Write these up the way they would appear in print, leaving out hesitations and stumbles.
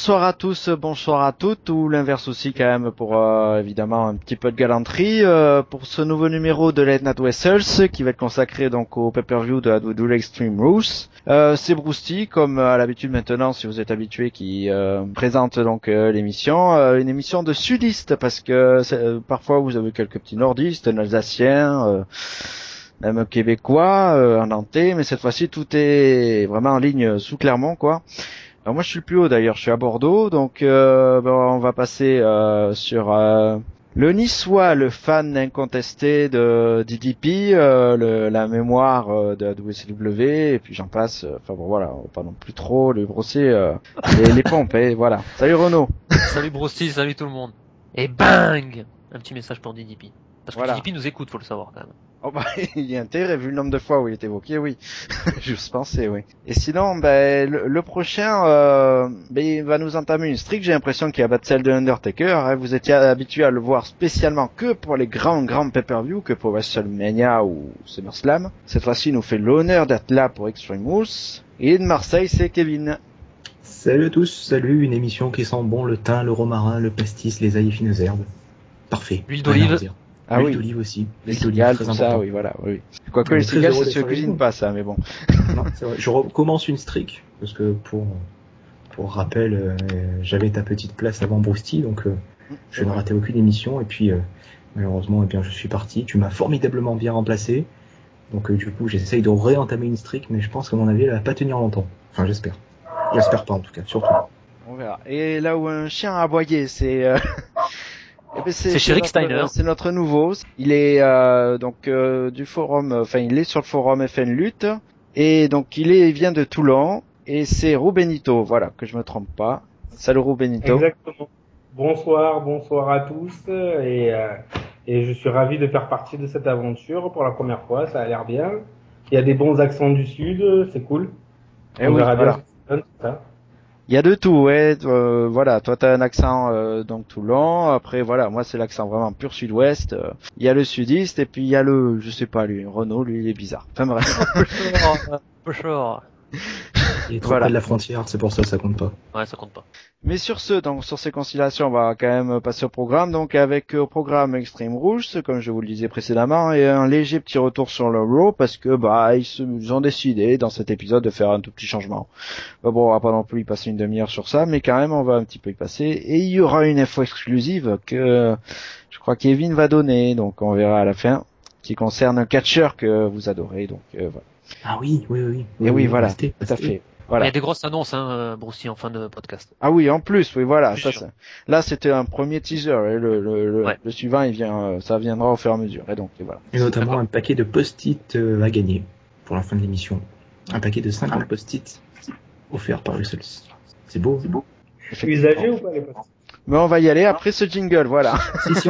Bonsoir à tous, bonsoir à toutes, ou l'inverse aussi quand même pour évidemment un petit peu de galanterie pour ce nouveau numéro de Late Night Wrestles qui va être consacré donc au pay-per-view de WWE Extreme Rules. C'est Brousty comme à l'habitude maintenant si vous êtes habitué qui présente donc l'émission, une émission de sudistes parce que parfois vous avez quelques petits nordistes, un alsacien, même québécois, un nantais, mais cette fois-ci tout est vraiment en ligne sous Clermont quoi. Alors moi je suis le plus haut d'ailleurs, je suis à Bordeaux, donc on va passer sur le Niçois, le fan incontesté de DDP, la mémoire de la WCW, et puis j'en passe, enfin bon voilà, on va pas non plus trop les brosser les pompes, et voilà. Salut Renaud. Salut Brosty, salut tout le monde. Et bang, un petit message pour DDP. Parce que Voilà. DDP nous écoute, faut le savoir quand même. Oh bah il y a intérêt vu le nombre de fois où il est évoqué, oui. J'ose penser, oui. Et sinon, ben le prochain, il va nous entamer une streak. J'ai l'impression qu'il va battre celle de Undertaker. Hein. Vous étiez habitué à le voir spécialement que pour les grands pay-per-view, que pour WrestleMania ou SummerSlam. Cette fois-ci, il nous fait l'honneur d'être là pour Extreme Rules. Et de Marseille, c'est Kevin. Salut à tous, salut, une émission qui sent bon le thym, le romarin, le pastis, les ail et fines herbes. Parfait. L'huile d'olive. Ah l'huile oui. d'olive aussi. Les cigales, tout ça, oui, voilà, oui. Quoique les cigales, ça se cuisine pas, ça, mais bon. Non, c'est vrai. Je recommence une streak, parce que pour rappel, j'avais ta petite place avant Brousty, donc je ne ratais aucune émission, et puis malheureusement, eh bien, je suis parti. Tu m'as formidablement bien remplacé, donc du coup, j'essaye de réentamer une streak, mais je pense qu'à mon avis, elle va pas tenir longtemps. Enfin, j'espère. J'espère pas, en tout cas, surtout. On verra. Et là où un chien a aboyé, c'est... Eh ben c'est chez Rick Steiner. C'est notre nouveau. Il est donc du forum, enfin il est sur le forum FN Lutte et donc il vient de Toulon et c'est Rubenito, voilà que je me trompe pas. Salut Rubenito. Exactement. Bonsoir à tous et je suis ravi de faire partie de cette aventure pour la première fois. Ça a l'air bien. Il y a des bons accents du sud, c'est cool. Et on verra bien. Tout ça. Il y a de tout, ouais. Voilà, toi t'as un accent donc Toulon. Après voilà, moi c'est l'accent vraiment pur sud-ouest. Il y a le sudiste et puis il y a le, je sais pas lui, Renaud, lui il est bizarre. Enfin bref. Bonjour. Il est trop près de la frontière, c'est pour ça que ça compte pas. Ouais, ça compte pas. Mais sur ce, donc sur ces conciliations, on va quand même passer au programme. Donc avec au programme Extreme Rules, comme je vous le disais précédemment, et un léger petit retour sur le Raw parce que ils ont décidé dans cet épisode de faire un tout petit changement. Bon, on va pas non plus y passer une demi-heure sur ça, mais quand même on va un petit peu y passer. Et il y aura une info exclusive que je crois Kevin va donner, donc on verra à la fin, qui concerne un catcheur que vous adorez. Donc voilà. Ah oui. Et oui, voilà, tout à fait. Voilà. Il y a des grosses annonces, Brousty, en fin de podcast. Ah oui, en plus, oui, voilà. Là, c'était un premier teaser. Et le suivant, ça viendra au fur et à mesure. Et donc, et voilà. Et notamment un paquet de post-it à gagner pour la fin de l'émission. Un paquet de 50 post-it offerts par Russell. C'est beau. Usagé ou pas les post-it? Mais on va y aller après ce jingle, voilà. Si.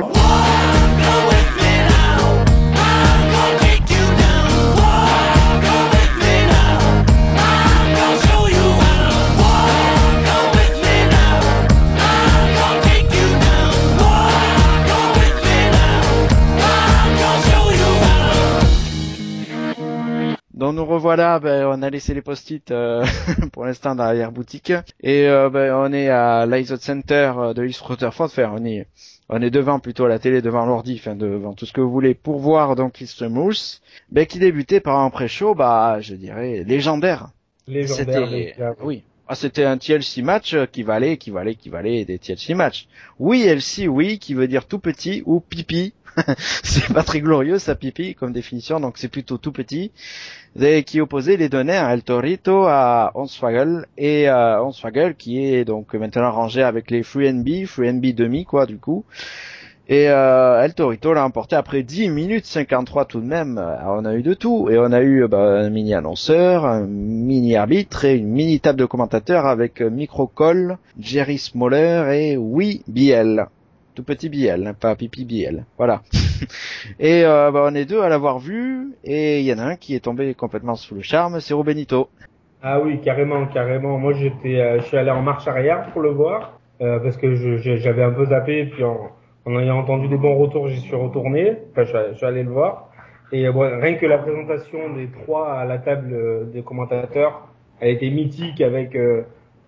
Donc nous revoilà, on a laissé les post-it pour l'instant dans l'arrière-boutique et on est à l'Izod Center de East Rutherford. Enfin, on est devant plutôt la télé, devant l'ordi, enfin devant tout ce que vous voulez pour voir donc Extreme Rules, qui débutait par un pré-show, je dirais légendaire. Oui. C'était un TLC match qui valait des TLC matchs. Oui, LC, oui, qui veut dire tout petit ou pipi. C'est pas très glorieux ça pipi comme définition, donc c'est plutôt tout petit. Et qui opposait les données à El Torito à Hornswoggle et Hornswoggle qui est donc maintenant rangé avec les Free NB demi quoi du coup. Et El Torito l'a emporté après 10 minutes 53 tout de même. Alors, on a eu de tout et on a eu un mini annonceur, un mini arbitre et une mini table de commentateurs avec Micro Cole, Jerry Smoller et BL. Tout petit BL, pas pipi BL. Voilà. Et on est deux à l'avoir vu et il y en a un qui est tombé complètement sous le charme, c'est Rubenito. Ah oui, carrément. Moi je suis allé en marche arrière pour le voir parce que j'avais un peu zappé et puis en ayant entendu des bons retours, j'y suis retourné. Enfin, je suis allé le voir et rien que la présentation des trois à la table des commentateurs, elle était mythique avec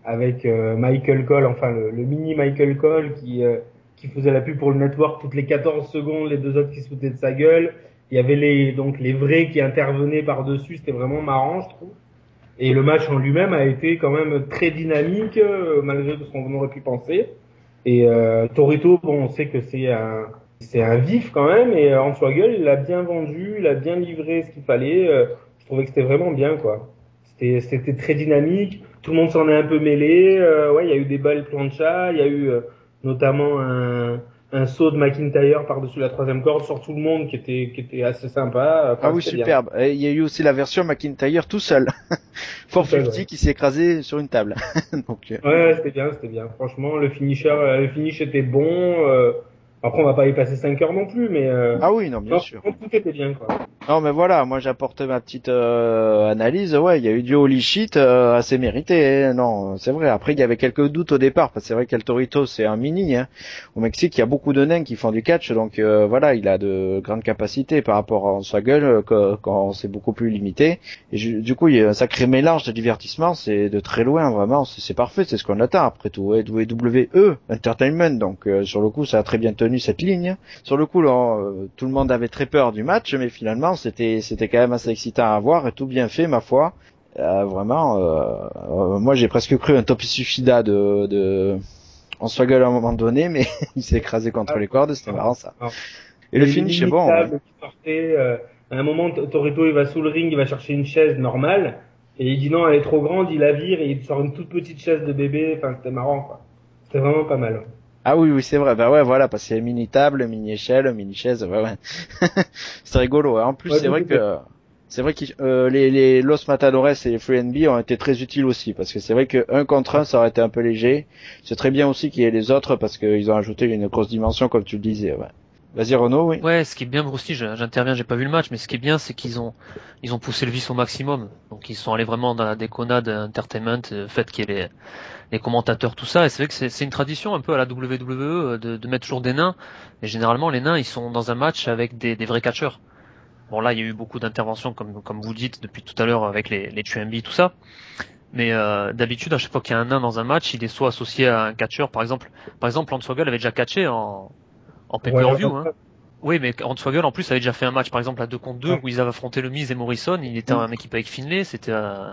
avec Michael Cole, enfin le mini Michael Cole qui faisait la pub pour le network toutes les 14 secondes, les deux autres qui se foutaient de sa gueule. Il y avait les vrais qui intervenaient par-dessus, c'était vraiment marrant, je trouve. Et le match en lui-même a été quand même très dynamique, malgré ce qu'on aurait pu penser. Et Torito, bon, on sait que c'est un vif quand même, et Hornswoggle, il l'a bien vendu, il a bien livré ce qu'il fallait. Je trouvais que c'était vraiment bien, quoi. C'était très dynamique, tout le monde s'en est un peu mêlé. Ouais, il y a eu des balles plancha, il y a eu notamment un saut de McIntyre par-dessus la troisième corde sur tout le monde qui était assez sympa. Enfin, Ah oui, superbe. Et il y a eu aussi la version McIntyre tout seul. 450 ouais. qui s'est écrasé sur une table. Donc, Ouais, c'était bien. Franchement, le finish était bon. Après, on va pas y passer 5 heures non plus, mais ah oui, non, bien non, sûr. tout était bien, quoi. Non, mais voilà, moi j'apporte ma petite analyse. Ouais, il y a eu du holy shit assez mérité. Hein. Non, c'est vrai. Après, il y avait quelques doutes au départ, parce que c'est vrai qu'El Torito, c'est un mini. Hein. Au Mexique, il y a beaucoup de nains qui font du catch, donc voilà, il a de grandes capacités par rapport à sa gueule, quand c'est beaucoup plus limité. Et du coup, il y a un sacré mélange de divertissement. C'est de très loin, vraiment. C'est parfait, c'est ce qu'on attend après tout. WWE Entertainment, donc sur le coup, ça a très bien tenu cette ligne. Sur le coup, là, tout le monde avait très peur du match, mais finalement, c'était quand même assez excitant à voir et tout bien fait, ma foi. Vraiment, moi j'ai presque cru un Topisushida de Hornswoggle à un moment donné, mais il s'est écrasé contre les cordes, c'était marrant ça. Et le finish est bon. Ouais. Qui sortait, à un moment, Torito il va sous le ring, il va chercher une chaise normale et il dit non, elle est trop grande, il la vire et il sort une toute petite chaise de bébé. Enfin, c'était marrant, quoi. C'était vraiment pas mal. Ah oui, c'est vrai. Bah ouais, voilà, parce qu'il y a mini table, mini échelle, mini chaise. Ouais. C'est rigolo. Ouais. En plus, Ouais, c'est vrai que les Los Matadores et les Free NB ont été très utiles aussi, parce que c'est vrai que 1 contre 1 ça aurait été un peu léger. C'est très bien aussi qu'il y ait les autres, parce qu'ils ont ajouté une grosse dimension, comme tu le disais. Ouais. Vas-y Renaud, oui. Ouais, ce qui est bien aussi, j'interviens, j'ai pas vu le match, mais ce qui est bien, c'est qu'ils ont poussé le vice au maximum. Donc ils sont allés vraiment dans la déconnade entertainment, le fait qu'il y ait les commentateurs, tout ça. Et c'est vrai que c'est une tradition un peu à la WWE de mettre toujours des nains. Et généralement, les nains, ils sont dans un match avec des vrais catcheurs. Bon là, il y a eu beaucoup d'interventions, comme vous dites depuis tout à l'heure, avec les QMB, tout ça. Mais d'habitude, à chaque fois qu'il y a un nain dans un match, il est soit associé à un catcheur. Par exemple, Hornswoggle avait déjà catché en pay-per-view. Hein. Oui, mais Hornswoggle en plus avait déjà fait un match, par exemple à 2 contre 2, où ils avaient affronté le Miz et Morrison. Il était en équipe avec Finlay, c'était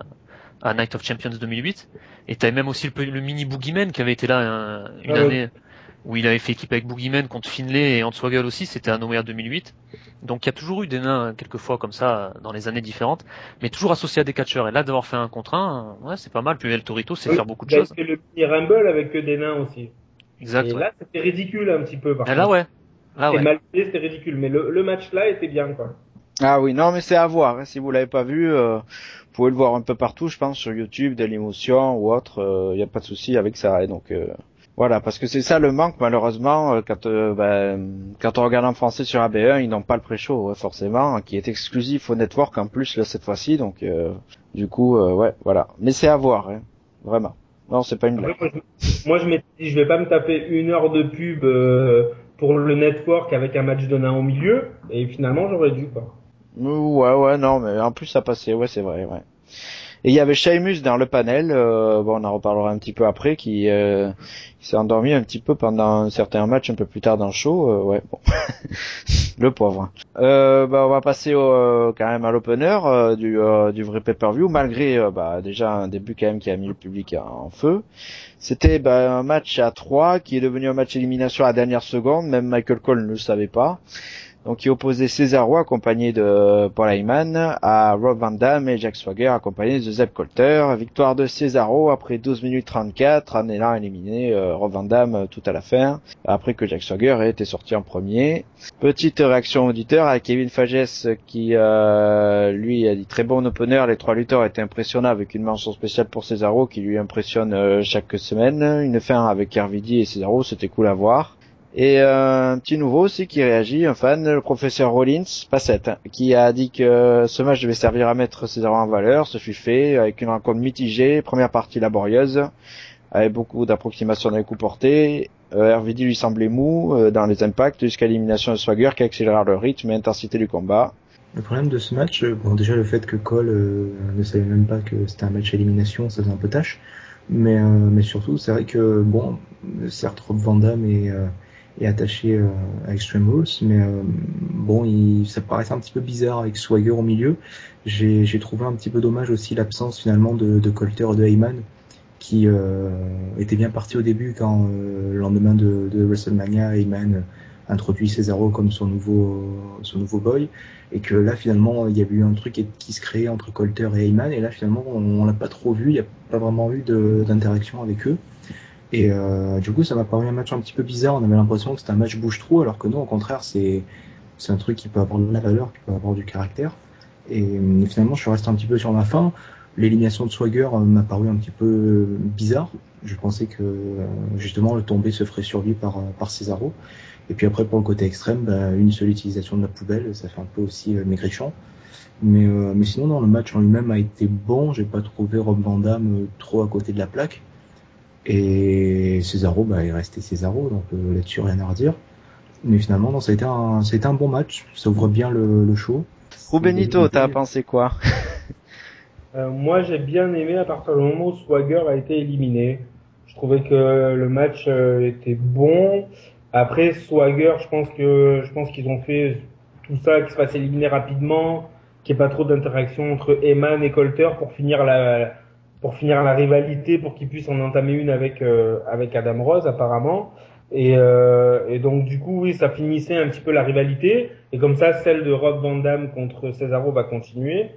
à Night of Champions 2008. Et t'avais même aussi le mini Boogeyman qui avait été là une année où il avait fait équipe avec Boogeyman contre Finlay et Hornswoggle aussi, c'était à Nowhere 2008. Donc il y a toujours eu des nains quelquefois comme ça dans les années différentes, mais toujours associés à des catcheurs. Et là d'avoir fait 1 contre 1, ouais, c'est pas mal. Puis El Torito c'est faire beaucoup de choses. Il a fait le mini Rumble avec que des nains aussi. Exact. Et là c'était ridicule un petit peu. Là ouais. C'était mal fait, c'était ridicule. Mais le match là était bien, quoi. Ah oui, non mais c'est à voir. Hein. Si vous l'avez pas vu, vous pouvez le voir un peu partout, je pense, sur YouTube, Dailymotion ou autre. Y a pas de souci avec ça. Et donc voilà, parce que c'est ça le manque malheureusement quand on regarde en français sur AB1, ils n'ont pas le pré-show forcément, qui est exclusif au network en plus là cette fois-ci. Donc du coup, ouais, voilà. Mais c'est à voir, hein. Vraiment. Non, c'est pas une blague. Moi je m'étais dit, je vais pas me taper 1 heure de pub pour le network avec un match de nains au milieu, et finalement j'aurais dû, quoi. Ouais, non, mais en plus ça passait, ouais, c'est vrai, ouais. Et il y avait Sheamus dans le panel, bon, on en reparlera un petit peu après, qui s'est endormi un petit peu pendant un certain match un peu plus tard dans le show, ouais, bon. Le pauvre. On va passer quand même à l'opener du vrai pay-per-view, malgré déjà un début quand même qui a mis le public en feu. C'était un match à 3 qui est devenu un match élimination à la dernière seconde, même Michael Cole ne le savait pas. Donc il opposait Cesaro accompagné de Paul Heyman à Rob Van Dam et Jack Swagger accompagné de Zeb Colter. Victoire de Cesaro après 12 minutes 34 en ayant éliminé Rob Van Dam tout à la fin, après que Jack Swagger ait été sorti en premier. Petite réaction auditeur à Kevin Fages qui lui a dit très bon opener, les 3 lutteurs étaient impressionnants avec une mention spéciale pour Cesaro qui lui impressionne chaque semaine. Une fin avec RVD et Cesaro, c'était cool à voir. Et un petit nouveau aussi qui réagit, un fan, le professeur Rollins, Passette, qui a dit que ce match devait servir à mettre Cesaro en valeur. Ce fut fait avec une rencontre mitigée, première partie laborieuse, avec beaucoup d'approximations dans les coups portés. RVD lui semblait mou dans les impacts jusqu'à l'élimination de Swagger qui accélère le rythme et l'intensité du combat. Le problème de ce match, bon déjà le fait que Cole ne savait même pas que c'était un match à élimination, ça faisait un peu tâche. Mais surtout, c'est vrai que bon, certes Rob Van Dam est attaché à Extreme Rules, mais bon, ça paraissait un petit peu bizarre avec Swagger au milieu. J'ai trouvé un petit peu dommage aussi l'absence finalement de Colter et de Heyman, qui était bien parti au début quand le lendemain de WrestleMania, Heyman introduit Cesaro comme son nouveau boy, et que là finalement il y a eu un truc qui se créait entre Colter et Heyman, et là finalement on l'a pas trop vu, il n'y a pas vraiment eu d'interaction avec eux, et du coup ça m'a paru un match un petit peu bizarre. On avait l'impression que c'était un match bouche-trou, alors que non, au contraire c'est un truc qui peut avoir de la valeur, qui peut avoir du caractère, et finalement je suis resté un petit peu sur ma faim. L'élimination de Swagger m'a paru un petit peu bizarre. Je pensais que justement le tombé se ferait sur lui par Cesaro. Et puis après, pour le côté extrême, une seule utilisation de la poubelle, ça fait un peu aussi maigrichant. Mais sinon, non, le match en lui-même a été bon. J'ai pas trouvé Rob Van Dam trop à côté de la plaque. Et Cesaro, il restait Cesaro, donc là-dessus rien à redire. Mais finalement, non, ça a été un bon match. Ça ouvre bien le show. Rubenito, t'as pensé quoi? Moi, j'ai bien aimé à partir du moment où Swagger a été éliminé. Je trouvais que le match était bon. Après, Swagger, je pense qu'ils ont fait tout ça, qu'il se fasse éliminer rapidement, qu'il n'y ait pas trop d'interaction entre Heyman et Colter pour finir la rivalité, pour qu'ils puissent en entamer une avec Adam Rose apparemment. Et donc du coup, oui, ça finissait un petit peu la rivalité. Et comme ça, celle de Rob Van Dam contre Cesaro va continuer.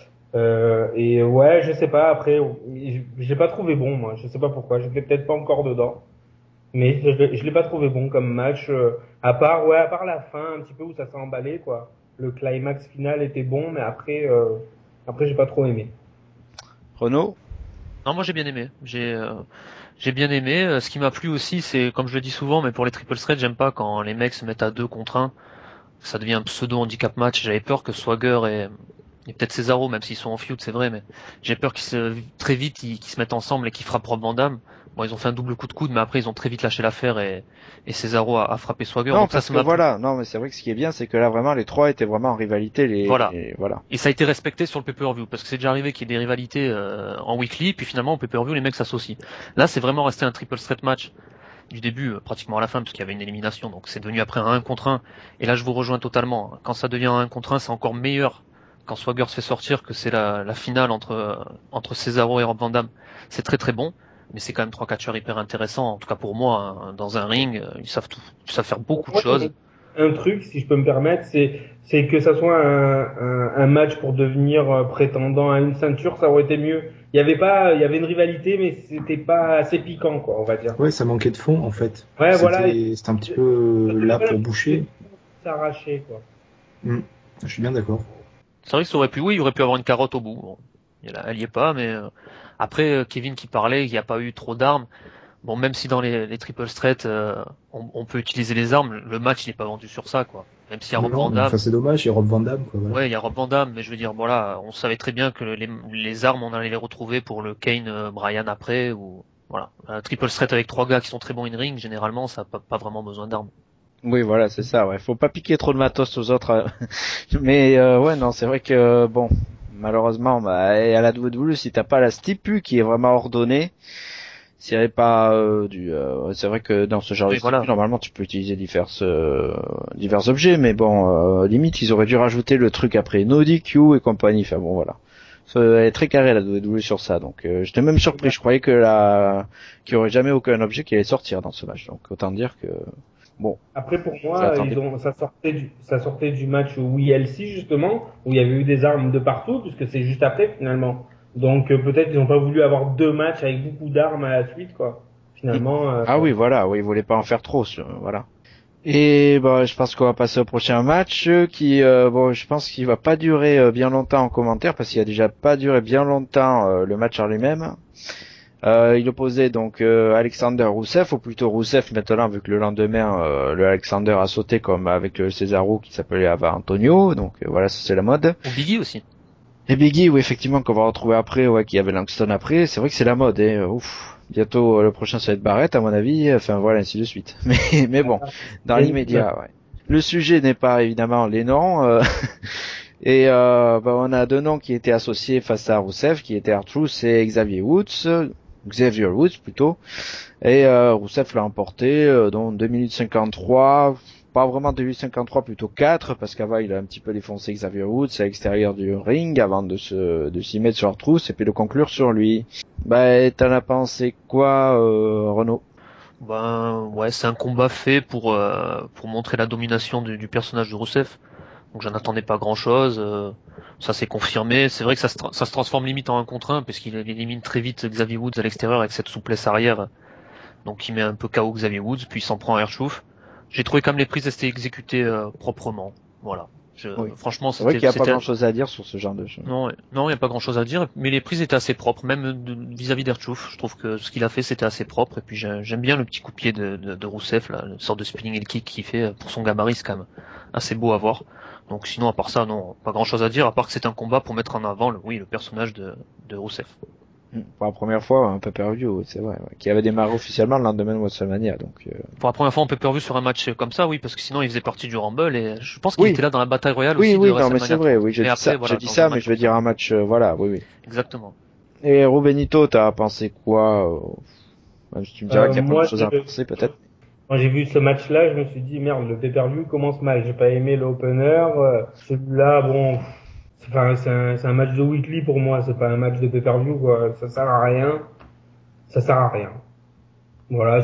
Et ouais, je sais pas, après, je l'ai pas trouvé bon, moi. Je sais pas pourquoi. J'étais peut-être pas encore dedans. Mais je l'ai pas trouvé bon comme match. À part la fin, un petit peu où ça s'est emballé, quoi. Le climax final était bon, mais après, j'ai pas trop aimé. Renaud? Non, moi j'ai bien aimé. J'ai bien aimé. Ce qui m'a plu aussi, c'est, comme je le dis souvent, mais pour les triple threats, j'aime pas quand les mecs se mettent à 2 contre 1. Ça devient un pseudo handicap match. J'avais peur que Swagger et peut-être Cesaro, même s'ils sont en feud, c'est vrai, mais j'ai peur très vite, qu'ils se mettent ensemble et qu'ils frappent Rob Van Dam. Bon, ils ont fait un double coup de coude, mais après, ils ont très vite lâché l'affaire et Cesaro a frappé Swagger. Non, donc parce ça que voilà, non, mais c'est vrai que ce qui est bien, c'est que là, vraiment, les trois étaient vraiment en rivalité, voilà. Voilà. Et ça a été respecté sur le pay-per-view, parce que c'est déjà arrivé qu'il y ait des rivalités en weekly, puis finalement, au pay-per-view, les mecs s'associent. Là, c'est vraiment resté un triple threat match du début, pratiquement à la fin, parce qu'il y avait une élimination, donc c'est devenu après un 1 contre 1. Et là, je vous rejoins totalement. Quand ça devient un 1 contre 1, c'est encore meilleur quand Swagger se fait sortir, que c'est la finale entre Cesaro et Rob Van Dam. C'est très très bon, mais c'est quand même 3 catcheurs hyper intéressants, en tout cas pour moi, hein, dans un ring, ils savent tout. Ils savent faire beaucoup de choses. Un truc, si je peux me permettre, c'est que ça soit un match pour devenir prétendant à une ceinture, ça aurait été mieux. Il y avait une rivalité, mais c'était pas assez piquant, quoi, on va dire. Ouais, ça manquait de fond en fait. Ouais, voilà. C'était un petit peu là pour boucher. S'arracher, quoi. Je suis bien d'accord. C'est vrai que ça aurait pu, oui, il aurait pu avoir une carotte au bout. Bon, elle y est pas, mais après Kevin qui parlait, il n'y a pas eu trop d'armes. Bon, même si dans les triple threats, on peut utiliser les armes, le match n'est pas vendu sur ça, quoi. Même s'il y a Rob Van Dam. Enfin, c'est dommage, il y a Rob Van Dam, quoi. Voilà. Ouais, il y a Rob Van Dam, mais je veux dire, voilà, on savait très bien que les armes, on allait les retrouver pour le Kane Bryan après, ou voilà. Un triple threat avec 3 gars qui sont très bons in ring, généralement, ça n'a pas vraiment besoin d'armes. Oui, voilà, c'est ça, ouais. Faut pas piquer trop de matos aux autres. Mais ouais, non, c'est vrai que bon, malheureusement, et à la WWE, si t'as pas la stipu qui est vraiment ordonnée, s'il n'y avait pas c'est vrai que dans ce genre de stipu, normalement, tu peux utiliser divers objets, mais bon, limite, ils auraient dû rajouter le truc après no DQ et compagnie. Enfin bon, voilà. Elle est très carrée la WWE sur ça, donc j'étais même surpris. Je croyais qu'il y aurait jamais aucun objet qui allait sortir dans ce match, donc autant dire que bon. Après, pour moi, ça sortait du match WLC, justement, où il y avait eu des armes de partout, puisque c'est juste après, finalement. Donc, peut-être qu'ils n'ont pas voulu avoir 2 matchs avec beaucoup d'armes à la suite, quoi. Finalement. Ah oui, voilà, oui, ils voulaient pas en faire trop, voilà. Et je pense qu'on va passer au prochain match, qui, je pense qu'il va pas durer bien longtemps en commentaire, parce qu'il a déjà pas duré bien longtemps le match en lui-même. Il opposait donc Alexander Rousseff, ou plutôt Rousseff maintenant, vu que le lendemain le Alexander a sauté comme avec le Cesaro qui s'appelait Ava Antonio, donc voilà, ça c'est la mode. Ou Biggie aussi. Et Biggie, oui, effectivement, qu'on va retrouver après, ouais, qui avait Langston après, c'est vrai que c'est la mode, ouf. Bientôt le prochain ça va être Barrett à mon avis, enfin voilà, ainsi de suite. Mais bon, dans l'immédiat, ouais. Le sujet n'est pas évidemment les noms. Et on a 2 noms qui étaient associés face à Rousseff, qui étaient R-Truth et Xavier Woods. Xavier Woods plutôt. Et Rousseff l'a emporté dans 2 minutes 53. Pas vraiment 2 minutes 53, plutôt 4, parce qu'avant il a un petit peu défoncé Xavier Woods à l'extérieur du ring avant de s'y mettre sur leur trousse et puis de conclure sur lui. Bah, t'en as pensé quoi, Renaud? Ben ouais, c'est un combat fait pour montrer la domination du personnage de Rousseff. Donc j'en attendais pas grand-chose. Ça s'est confirmé. C'est vrai que ça se transforme limite en 1 contre 1 parce qu'il élimine très vite Xavier Woods à l'extérieur avec cette souplesse arrière. Donc il met un peu KO Xavier Woods, puis il s'en prend à Erchouf. J'ai trouvé quand même les prises étaient exécutées proprement. Voilà. Oui. Franchement, C'est vrai qu'il n'y a pas grand-chose à dire sur ce genre de choses. Non, il n'y a pas grand-chose à dire, mais les prises étaient assez propres, même vis-à-vis d'Erchouf. Je trouve que ce qu'il a fait, c'était assez propre. Et puis j'aime bien le petit coup de pied de Rousseff, là, une sorte de spinning heel kick qu'il fait pour son gabarit, c'est quand même assez beau à voir. Donc sinon, à part ça, non, pas grand-chose à dire, à part que c'est un combat pour mettre en avant le personnage de Rousseff. Pour la première fois, un pay-per-view, c'est vrai, ouais, qui avait démarré officiellement le lendemain de WrestleMania, donc. Pour la première fois en pay-per-view sur un match comme ça, oui, parce que sinon il faisait partie du Rumble et je pense qu'il Oui. était là dans la bataille royale Oui, aussi oui, de non, WrestleMania. mais c'est vrai, oui, je dis ça, mais je veux dire un match, voilà, oui, oui. Exactement. Et Rubenito, t'as pensé quoi? Même si tu me diras qu'il y a pas moi, de choses à penser, peut-être. Quand j'ai vu ce match-là, je me suis dit merde, le pay-per-view commence mal. J'ai pas aimé l'opener. Celui-là, bon, c'est un match de weekly pour moi. C'est pas un match de pay-per-view, quoi. Ça sert à rien. Ça sert à rien. Voilà,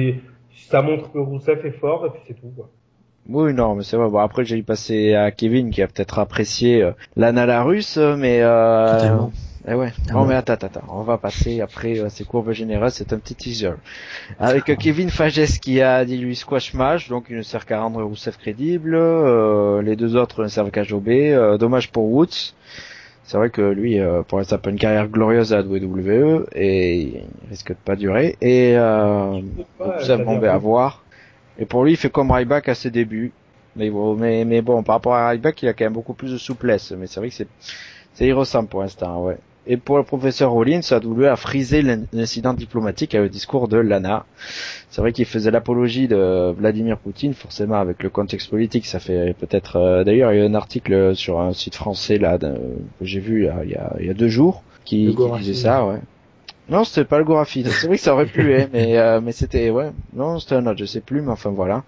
ça montre que Rousseff est fort et puis c'est tout, quoi. Oui, non, mais c'est vrai. Bon, après, j'ai passé à Kevin qui a peut-être apprécié l'Anna la Russe, mais Totalement. Eh ouais. Ah Non, ouais. mais attends. On va passer après ces courbes générales. C'est un petit teaser. Avec Kevin Fages qui a dit lui squash match, donc il ne sert qu'à rendre Rousseff crédible. Les deux autres ne servent qu'à jobber. Dommage pour Woods. C'est vrai que lui, pour l'instant, pas une carrière glorieuse à la WWE et il risque de pas durer. Et Rousseff, bon, ben à voir. Et pour lui, il fait comme Ryback à ses débuts. Mais bon, par rapport à Ryback, il a quand même beaucoup plus de souplesse. Mais c'est vrai que c'est il ressemble pour l'instant, ouais. Et pour le professeur Rollins, WWE a frisé l'incident diplomatique avec le discours de Lana. C'est vrai qu'il faisait l'apologie de Vladimir Poutine, forcément avec le contexte politique. Ça fait peut-être. D'ailleurs, il y a un article sur un site français là que j'ai vu il y a 2 jours qui disait ça, ouais. Non, c'était pas le Gorafi. C'est vrai que ça aurait pu, mais c'était, ouais. Non, c'était un autre, je sais plus, mais enfin voilà.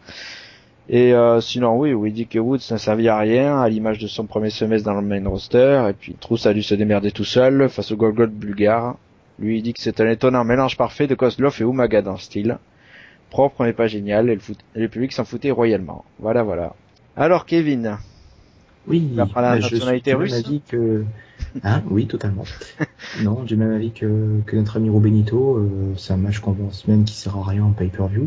Et sinon, oui, où il dit que Woods n'a servi à rien, à l'image de son premier semestre dans le main roster, et puis Trousse a dû se démerder tout seul face au Golgot bulgare. Lui, il dit que c'est un étonnant mélange parfait de Kozlov et Umaga dans le style. Propre mais pas génial, et le public s'en foutait royalement. Voilà. Alors, Kevin. Oui, Tu vas prendre la je suis nationalité du même russe? avis que... Hein, oui, totalement. Non, du même avis que notre ami Rubenito. C'est un match qu'on pense même qui sert à rien en pay-per-view.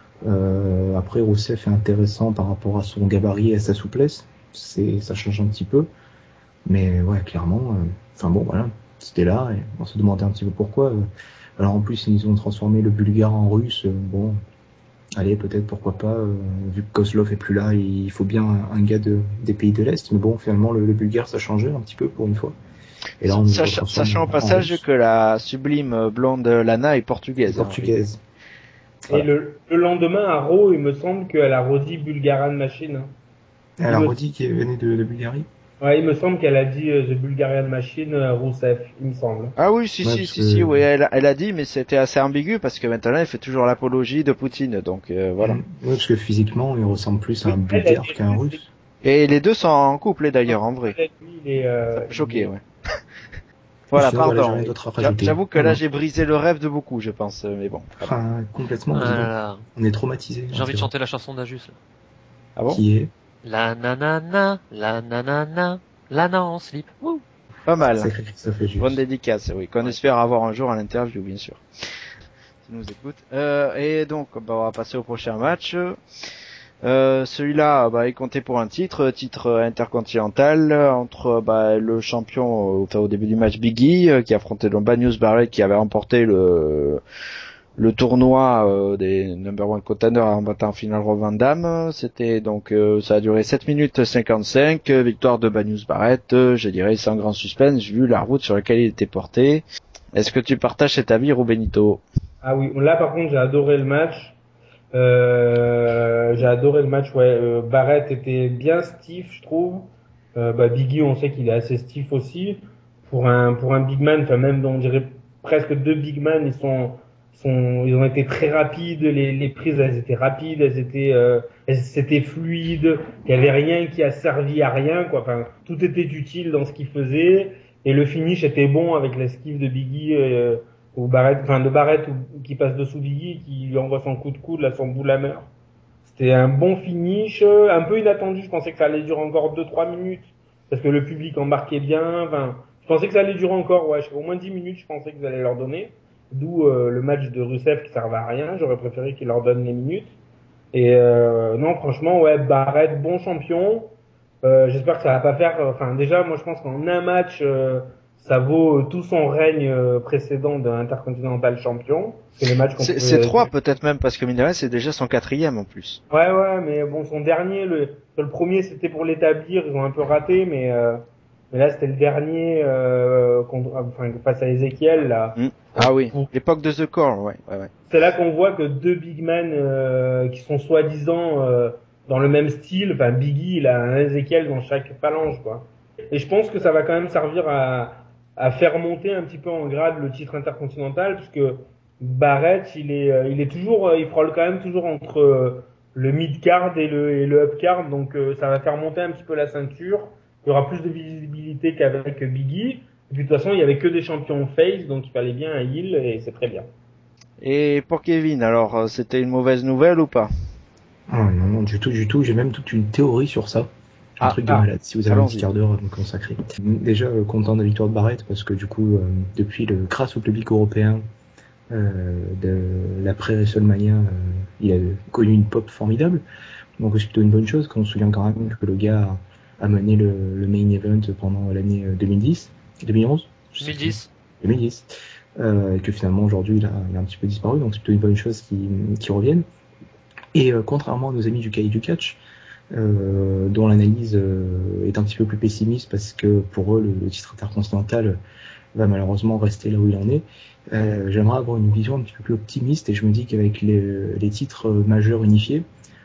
Après, Rousseff est intéressant par rapport à son gabarit et à sa souplesse. Ça change un petit peu. Mais ouais, clairement, enfin bon, voilà, c'était là et on se demandait un petit peu pourquoi. Alors en plus, ils ont transformé le bulgare en russe. Bon, allez, peut-être pourquoi pas. Vu que Kozlov est plus là, il faut bien un gars des pays de l'Est. Mais bon, finalement, le bulgare, ça a changé un petit peu pour une fois. Et là, on Sachant au passage que la sublime blonde Lana est portugaise. Portugaise. Voilà. Et le lendemain à Raw, il me semble qu'elle a redit Bulgarian Machine. Elle a redit qu'elle venait de Bulgarie. Ouais, il me semble qu'elle a dit The Bulgarian Machine Rousseff, il me semble. Ah oui, si, oui, elle a dit, mais c'était assez ambigu parce que maintenant elle fait toujours l'apologie de Poutine, donc voilà. Oui, parce que physiquement, il ressemble plus à un bulgare qu'à un russe. Et les deux sont en couple d'ailleurs, en vrai. Ça peut choquer, ouais. Voilà, pardon. J'avoue que là j'ai brisé le rêve de beaucoup, je pense, mais bon. Enfin, complètement. On est traumatisés. J'ai envie de chanter la chanson d'Ajus. Ah bon? Qui est La nanana, Lana en slip. Wouh. Pas mal. Ça fait juste. Bonne dédicace, oui. Qu'on espère avoir un jour à l'interview, bien sûr. Si nous écoute. Et donc, on va passer au prochain match. Celui-là, il comptait pour un titre intercontinental entre le champion au début du match Big E qui affrontait donc Bad News Barrett qui avait remporté le tournoi des number one contenders en battant en finale Rob Van Dam. C'était donc ça a duré 7 minutes 55, victoire de Bad News Barrett, je dirais sans grand suspense vu la route sur laquelle il était porté. Est-ce que tu partages cet avis, Rubenito? Ah oui, là par contre j'ai adoré le match. Ouais. Barrett était bien stiff, je trouve. Biggie, on sait qu'il est assez stiff aussi. Pour un big man, enfin même on dirait presque deux big man, ils ont été très rapides, les prises elles étaient rapides, c'était fluide, il y avait rien qui a servi à rien, quoi. Enfin, tout était utile dans ce qu'ils faisaient, et le finish était bon avec l'esquive de Biggie, ou Barrett, enfin de Barrett qui passe dessous Biggie, qui lui envoie son coup de coude, là, son boulhammer. C'était un bon finish, un peu inattendu, je pensais que ça allait durer encore 2-3 minutes, parce que le public embarquait bien, enfin, je pensais que ça allait durer encore, ouais, au moins 10 minutes, je pensais qu'ils allaient leur donner. D'où le match de Rusev qui servait à rien. J'aurais préféré qu'il leur donne les minutes. Et non, franchement, ouais, Barrett, bon champion. J'espère que ça va pas faire. Enfin, déjà, moi, je pense qu'en un match, ça vaut tout son règne précédent d'Intercontinental champion. C'est les matchs c'est 3 peut-être même parce que mine de rien, c'est déjà son 4e en plus. Ouais, mais bon, son dernier, le premier, c'était pour l'établir. Ils ont un peu raté, mais là, c'était le dernier face à Ezekiel là. Ah oui, l'époque de The Core, ouais. C'est là qu'on voit que deux big men qui sont soi-disant dans le même style, enfin Biggie, il a un Ezekiel dans chaque phalange, quoi. Et je pense que ça va quand même servir à faire monter un petit peu en grade le titre intercontinental, puisque Barrett, il est toujours, il frôle quand même toujours entre le mid-card et le up-card, donc ça va faire monter un petit peu la ceinture. Il y aura plus de visibilité qu'avec Biggie. Et puis de toute façon, il y avait que des champions face, donc il fallait bien un heel et c'est très bien. Et pour Kevin, alors c'était une mauvaise nouvelle ou pas? Non, du tout. J'ai même toute une théorie sur ça. Un truc de malade, si vous avez un petit quart d'heure à me consacrer. Déjà, content de la victoire de Barrett, parce que du coup, grâce au public européen de l'après-WrestleMania, il a connu une pop formidable. Donc c'est plutôt une bonne chose, quand on se souvient quand même que le gars a mené le main event pendant l'année 2010. 2011 2010. Et que finalement aujourd'hui il a un petit peu disparu, donc c'est plutôt une bonne chose qu'il revienne. Et contrairement à nos amis du cahier du catch, dont l'analyse est un petit peu plus pessimiste parce que pour eux le titre intercontinental va malheureusement rester là où il en est, j'aimerais avoir une vision un petit peu plus optimiste, et je me dis qu'avec les titres majeurs unifiés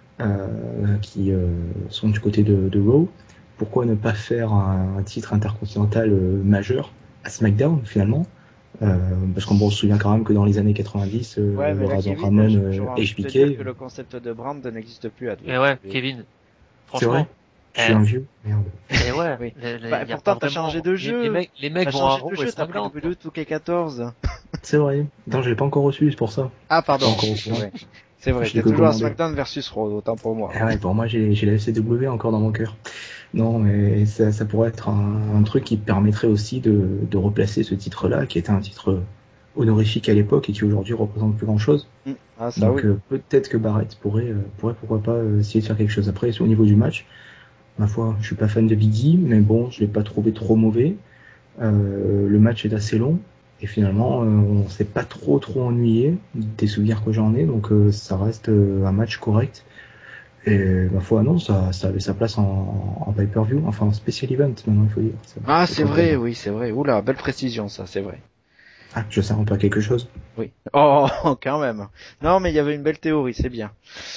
qui sont du côté de Raw, pourquoi ne pas faire un titre intercontinental majeur à SmackDown finalement, parce qu'on se souvient quand même que dans les années 90, le Razor Ramon HBK, que le concept de brand n'existe plus à tout. Et ouais, Kevin, franchement, c'est vrai, je suis un vieux, merde. Et ouais, oui. Pourtant t'as changé de jeu. Les mecs vont à Raw et SmackDown. T'as pris le 2K14. C'est vrai. Non, je l'ai pas encore reçu, c'est pour ça. Ah pardon. C'est vrai, t'es toujours à SmackDown versus Raw, autant pour moi. Ah ouais, pour moi j'ai la FCW encore dans mon cœur. Non, mais ça pourrait être un truc qui permettrait aussi de replacer ce titre-là, qui était un titre honorifique à l'époque et qui aujourd'hui représente plus grand-chose. Ah, ça, donc peut-être que Barrett pourrait pourquoi pas essayer de faire quelque chose. Après, au niveau du match, ma foi, je suis pas fan de Biggie, mais bon, je l'ai pas trouvé trop mauvais. Le match est assez long. Et finalement, on s'est pas trop ennuyé des souvenirs que j'en ai, donc ça reste un match correct. Et ma foi, non, ça avait sa place en pay-per-view, enfin en special event maintenant, il faut dire. C'est vrai, oui, c'est vrai. Oula, belle précision, ça, c'est vrai. Ah, je sers un peu à quelque chose. Oui. Oh, quand même. Non, mais il y avait une belle théorie, c'est bien.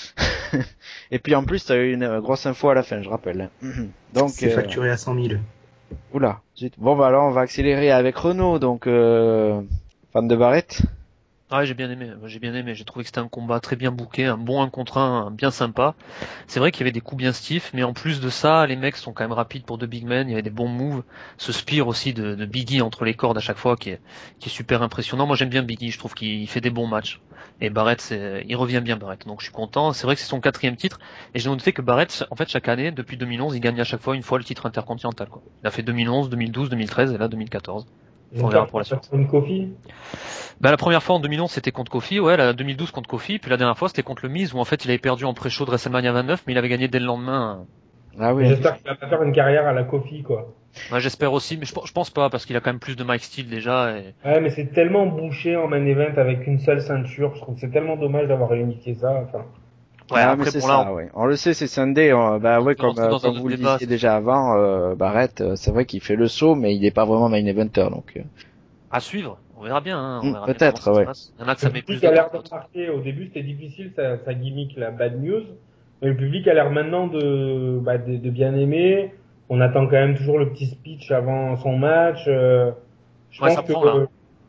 Et puis en plus, t'as eu une grosse info à la fin, je rappelle. Donc. C'est facturé à 100 000. Oula, zut. Bon, bah alors on va accélérer avec Renaud, donc fan de Barrett. Ouais, j'ai bien aimé. J'ai trouvé que c'était un combat très bien booké, un bon 1 contre 1, bien sympa. C'est vrai qu'il y avait des coups bien stiffs, mais en plus de ça, les mecs sont quand même rapides pour deux big men. Il y avait des bons moves. Ce spear aussi de Biggie entre les cordes à chaque fois qui est super impressionnant. Moi, j'aime bien Biggie. Je trouve qu'il fait des bons matchs. Et Barrett, il revient bien, Barrett. Donc, je suis content. C'est vrai que c'est son 4e titre. Et j'ai noté que Barrett, en fait, chaque année, depuis 2011, il gagne à chaque fois une fois le titre intercontinental, quoi. Il a fait 2011, 2012, 2013 et là, 2014. On verra pour la suite. Une Kofi. La première fois en 2011 c'était contre Kofi, ouais, la 2012 contre Kofi, puis la dernière fois c'était contre le Miz où en fait il avait perdu en pré-show de WrestleMania 29, mais il avait gagné dès le lendemain. Ah oui. J'espère qu'il va pas faire une carrière à la Kofi, quoi. Ouais, j'espère aussi, mais je pense pas parce qu'il a quand même plus de Mike Steele déjà. Et... Ouais, mais c'est tellement bouché en main event avec une seule ceinture. Je trouve que c'est tellement dommage d'avoir réunifié ça. Enfin. Ouais, après c'est ça, ouais. On le sait, c'est Sunday. Comme vous le disiez déjà avant, Barrett, c'est vrai qu'il fait le saut, mais il est pas vraiment main eventer, donc. À suivre, on verra bien. Hein, on verra peut-être, ouais. Il y en a que ça met plus de temps. Au début, c'était difficile, sa gimmick, la bad news. Mais le public a l'air maintenant de bien aimer. On attend quand même toujours le petit speech avant son match. Je pense que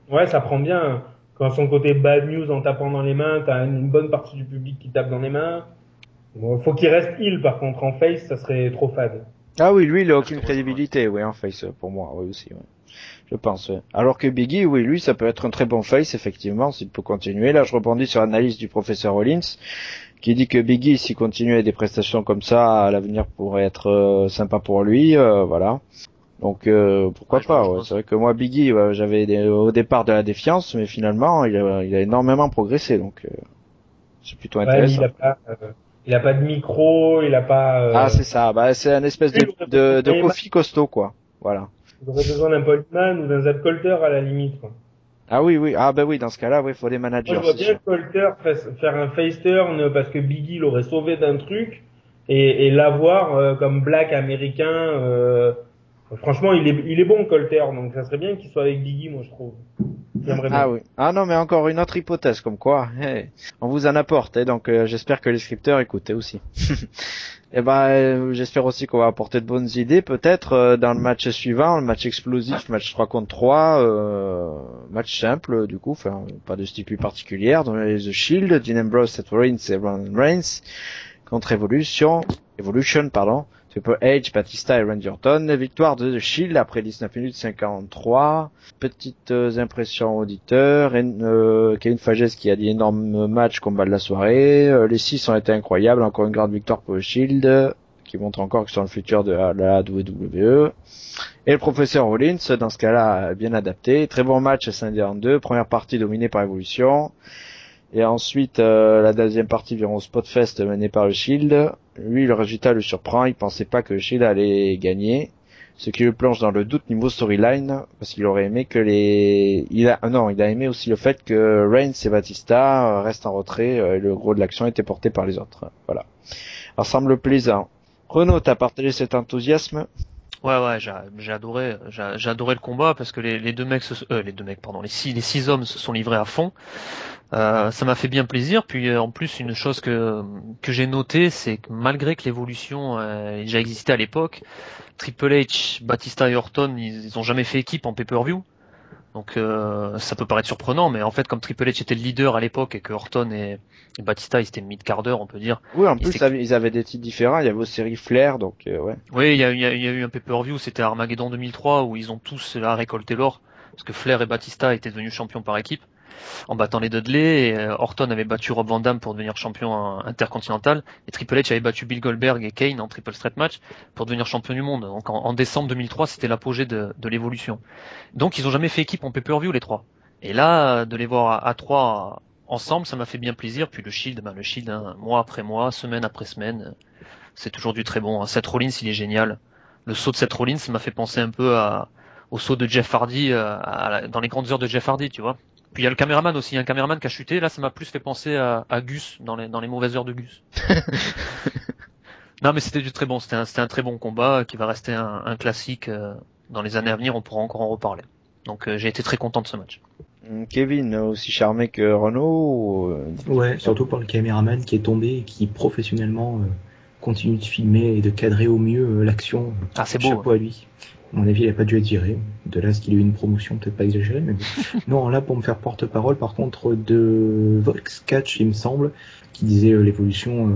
Ouais, ça prend bien. Quand son côté bad news en tapant dans les mains, t'as une bonne partie du public qui tape dans les mains. Bon, faut qu'il reste heel, par contre. En face, ça serait trop fade. Ah oui, lui, il a Ah, je te aucune rejoins, ouais. crédibilité, oui, en face, pour moi, oui aussi, ouais. Je pense, ouais. Alors que Biggie, oui, lui, ça peut être un très bon face, effectivement, s'il peut continuer. Là, je rebondis sur l'analyse du professeur Rollins, qui dit que Biggie, s'il continue avec des prestations comme ça, à l'avenir pourrait être sympa pour lui, voilà. Donc pourquoi Ouais, je le pas, rejoins ouais. C'est aussi. vrai que moi, Biggie, j'avais au départ de la défiance, mais finalement, il a énormément progressé, donc c'est plutôt Ouais, mais intéressant. il a pas de micro, il a pas, Ah, c'est ça, bah c'est un espèce il aurait besoin de d'un Kofi costaud, quoi. Voilà. il aurait besoin d'un Poltman ou d'un Zach Colter à la limite, quoi. Ah oui, oui, ah bah oui, dans ce cas-là, oui, il faut des Moi, je managers, vois c'est bien sûr. Colter faire un face turn parce que Biggie l'aurait sauvé d'un truc et l'avoir comme black américain. Franchement, il est bon Colter, donc ça serait bien qu'il soit avec Biggie, moi je trouve. J'aimerais Ah bien. oui. Ah non, mais encore une autre hypothèse, comme quoi, hey, on vous en apporte, donc j'espère que les scripteurs écoutaient aussi. Et ben, j'espère aussi qu'on va apporter de bonnes idées, peut-être dans le match suivant, le match explosif, match 3 contre 3, match simple, du coup, enfin, pas de stipule particulière, dans les The Shield, Dean Ambrose, Seth Rollins et Roman Reigns, contre Evolution, pardon, Triple H, Batista et Randy Orton, victoire de The Shield après 19 minutes 53, petites impressions auditeurs, Kevin Fages qui a dit énorme match, combat de la soirée, les 6 ont été incroyables, encore une grande victoire pour The Shield, qui montre encore que c'est dans le futur de la WWE. Et le professeur Rollins, dans ce cas-là, bien adapté, très bon match scindé en deux, première partie dominée par Evolution, et ensuite, la deuxième partie vient au Spotfest mené par le Shield. Lui, le résultat le surprend. Il pensait pas que le Shield allait gagner. Ce qui le plonge dans le doute niveau storyline. Parce qu'il aurait aimé que il a aimé aussi le fait que Reigns et Batista restent en retrait. Et le gros de l'action était porté par les autres. Voilà. Ça semble plaisant. Renaud, t'as partagé cet enthousiasme? Ouais, j'ai adoré le combat parce que les deux mecs, les deux mecs, pardon, les six hommes se sont livrés à fond. Ça m'a fait bien plaisir. Puis en plus, une chose que j'ai notée, c'est que malgré que l'évolution ait déjà existé à l'époque, Triple H, Batista et Orton, ils ont jamais fait équipe en pay-per-view. Donc ça peut paraître surprenant, mais en fait, comme Triple H était le leader à l'époque et que Orton et Batista, ils étaient mid-quart d'heure, on peut dire. Oui, en plus, ils avaient des titres différents. Il y avait aussi séries Flair, donc ouais. Oui, il y a eu un pay-per-view, c'était Armageddon 2003 où ils ont tous là récolté l'or parce que Flair et Batista étaient devenus champions par équipe en battant les Dudley, et Orton avait battu Rob Van Dam pour devenir champion intercontinental, et Triple H avait battu Bill Goldberg et Kane en triple threat match pour devenir champion du monde. Donc en décembre 2003, c'était l'apogée de l'évolution. Donc ils ont jamais fait équipe en pay-per-view les trois. Et là, de les voir à trois ensemble, ça m'a fait bien plaisir. Puis le Shield, hein, mois après mois, semaine après semaine, c'est toujours du très bon. Seth Rollins, il est génial. Le saut de Seth Rollins m'a fait penser un peu au saut de Jeff Hardy, dans les grandes heures de Jeff Hardy, tu vois. Puis il y a le caméraman aussi, il y a un caméraman qui a chuté, là ça m'a plus fait penser à Gus, dans les mauvaises heures de Gus. Non mais c'était du très bon, c'était un très bon combat qui va rester un classique dans les années à venir, on pourra encore en reparler. Donc j'ai été très content de ce match. Kevin, aussi charmé que Renaud. Ouais, surtout par le caméraman qui est tombé et qui professionnellement continue de filmer et de cadrer au mieux l'action. Ah c'est beau. Chapeau à lui. À mon avis, il a pas dû être viré. De là, ce qu'il a eu une promotion, peut-être pas exagérée, mais bon. Non, là, pour me faire porte-parole, par contre, de Vox Catch, il me semble, qui disait l'évolution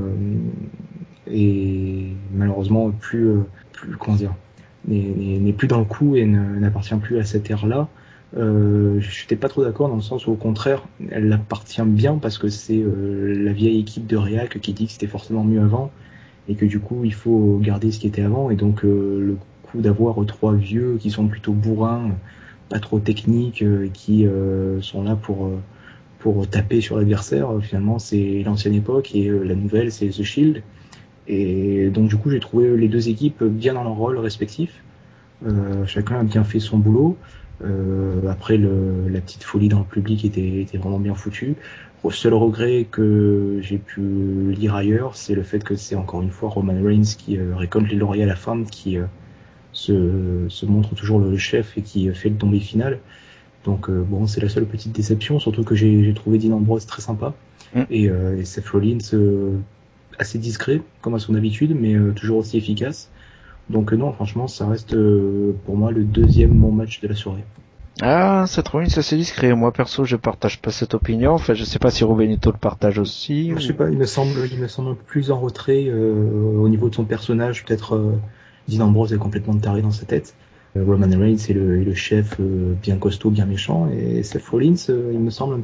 est malheureusement plus comment dire, n'est plus dans le coup et n'appartient plus à cette ère-là. Je n'étais pas trop d'accord dans le sens où au contraire elle appartient bien parce que c'est la vieille équipe de Réac qui dit que c'était forcément mieux avant et que du coup il faut garder ce qui était avant, et donc le coup d'avoir trois vieux qui sont plutôt bourrins, pas trop techniques, qui sont là pour taper sur l'adversaire, finalement c'est l'ancienne époque et la nouvelle c'est The Shield, et donc du coup j'ai trouvé les deux équipes bien dans leur rôle respectif. Chacun a bien fait son boulot. Après la petite folie dans le public était vraiment bien foutue. Le seul regret que j'ai pu lire ailleurs, c'est le fait que c'est encore une fois Roman Reigns qui récolte les lauriers à la fin, qui se montre toujours le chef et qui fait le tombé final. Donc bon, c'est la seule petite déception, surtout que j'ai trouvé Dean Ambrose très sympa et Seth Rollins assez discret comme à son habitude, mais toujours aussi efficace. Donc non, franchement, ça reste pour moi le deuxième bon match de la soirée. Ah, Seth Rollins, c'est assez discret. Moi, perso, je partage pas cette opinion. Enfin, je sais pas si Rubenito le partage aussi. Je sais pas, il me semble plus en retrait au niveau de son personnage. Peut-être Dean Ambrose est complètement taré dans sa tête. Roman Reigns est le chef bien costaud, bien méchant, et Seth Rollins, il me semble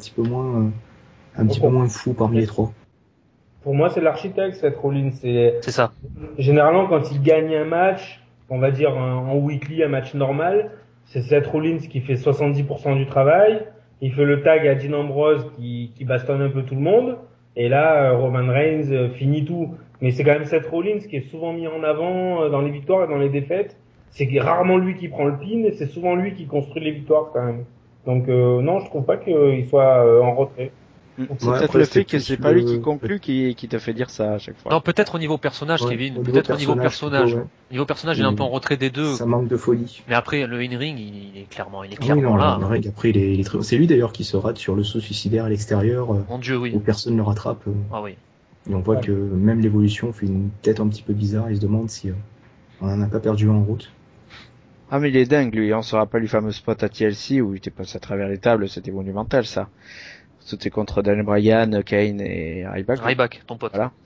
un petit peu moins fou parmi les trois. Pour moi, c'est l'architecte, Seth Rollins. C'est ça. Généralement, quand il gagne un match, on va dire en weekly, un match normal, c'est Seth Rollins qui fait 70% du travail. Il fait le tag à Dean Ambrose qui bastonne un peu tout le monde. Et là, Roman Reigns finit tout. Mais c'est quand même Seth Rollins qui est souvent mis en avant dans les victoires et dans les défaites. C'est rarement lui qui prend le pin et c'est souvent lui qui construit les victoires quand même. Donc non, je trouve pas qu'il soit en retrait. C'est peut-être le fait que c'est pas lui qui conclut qui te fait dire ça à chaque fois. Non, peut-être au niveau personnage, Ouais, Kevin. Peut-être au niveau personnage. Au niveau personnage, il est un peu en retrait des deux. Ça manque de folie. Mais après, le in-ring, il est clairement là. là. Après, il est très... C'est lui d'ailleurs qui se rate sur le saut suicidaire à l'extérieur. Mon Dieu, oui. Où personne ne le rattrape. Ah oui. Et on voit que même l'évolution fait une tête un petit peu bizarre. Il se demande si on en a pas perdu en route. Ah, mais il est dingue, lui. On se rappelle du fameux spot à TLC où il était passé à travers les tables. C'était monumental, ça. C'était contre Daniel Bryan, Kane et Ryback. Ryback, ton pote. Voilà.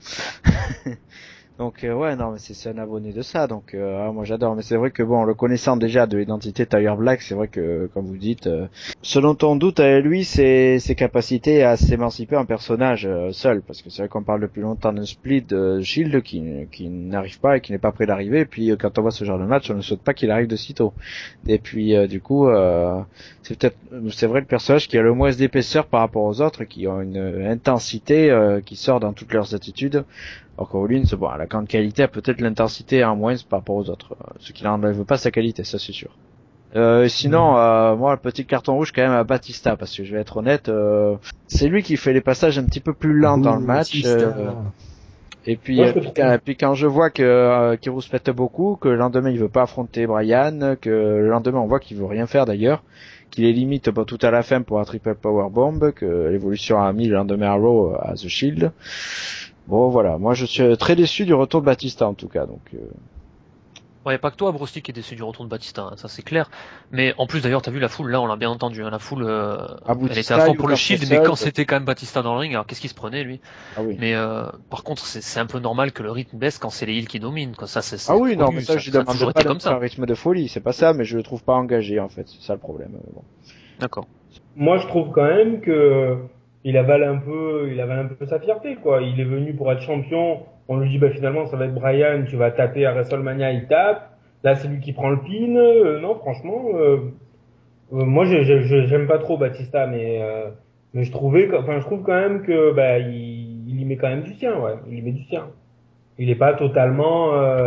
Donc ouais, non, mais c'est un abonné de ça, donc moi j'adore. Mais c'est vrai que bon, le connaissant déjà de l'identité Tyler Black, c'est vrai que comme vous dites, selon ton doute à lui, ses capacités à s'émanciper en personnage seul, parce que c'est vrai qu'on parle depuis longtemps d'un split de Shield qui n'arrive pas et qui n'est pas prêt d'arriver. Et puis quand on voit ce genre de match, on ne souhaite pas qu'il arrive de sitôt. Et puis du coup, c'est vrai le personnage qui a le moins d'épaisseur par rapport aux autres, qui ont une intensité qui sort dans toutes leurs attitudes. Alors que Rollins, bon, la grande qualité a peut-être l'intensité en moins par rapport aux autres, ce qui n'enlève pas sa qualité, ça c'est sûr. Sinon, moi, le petit carton rouge quand même à Batista, parce que je vais être honnête, c'est lui qui fait les passages un petit peu plus lents dans le match. Et puis, puis quand je vois qu'il rouspète beaucoup, que le lendemain il veut pas affronter Bryan, que le lendemain on voit qu'il veut rien faire d'ailleurs, qu'il est limite tout à la fin pour un triple powerbomb, que l'évolution a mis le lendemain à Raw à The Shield. Bon voilà, moi je suis très déçu du retour de Batista en tout cas, donc. Ouais, pas que toi, Brosty, qui est déçu du retour de Batista, hein, ça c'est clair. Mais en plus d'ailleurs, t'as vu la foule, là on l'a bien entendu, hein, la foule, elle était à fond pour le Shield, mais quand c'était quand même Batista dans le ring, alors qu'est-ce qu'il se prenait lui? Ah oui. Mais par contre, c'est un peu normal que le rythme baisse quand c'est les heels qui dominent, quoi. Ça c'est. Ah oui, non, mais ça je demande pas comme ça. Un rythme de folie, c'est pas ça, mais je le trouve pas engagé en fait, c'est ça le problème. Bon. D'accord. Moi je trouve quand même que il avale un peu sa fierté, quoi. Il est venu pour être champion. On lui dit, bah, finalement, ça va être Bryan, tu vas taper à WrestleMania, il tape. Là, c'est lui qui prend le pin. Non, franchement, moi, j'aime pas trop Batista, mais je trouve quand même que, bah, il y met quand même du sien, ouais. Il y met du sien. Il est pas totalement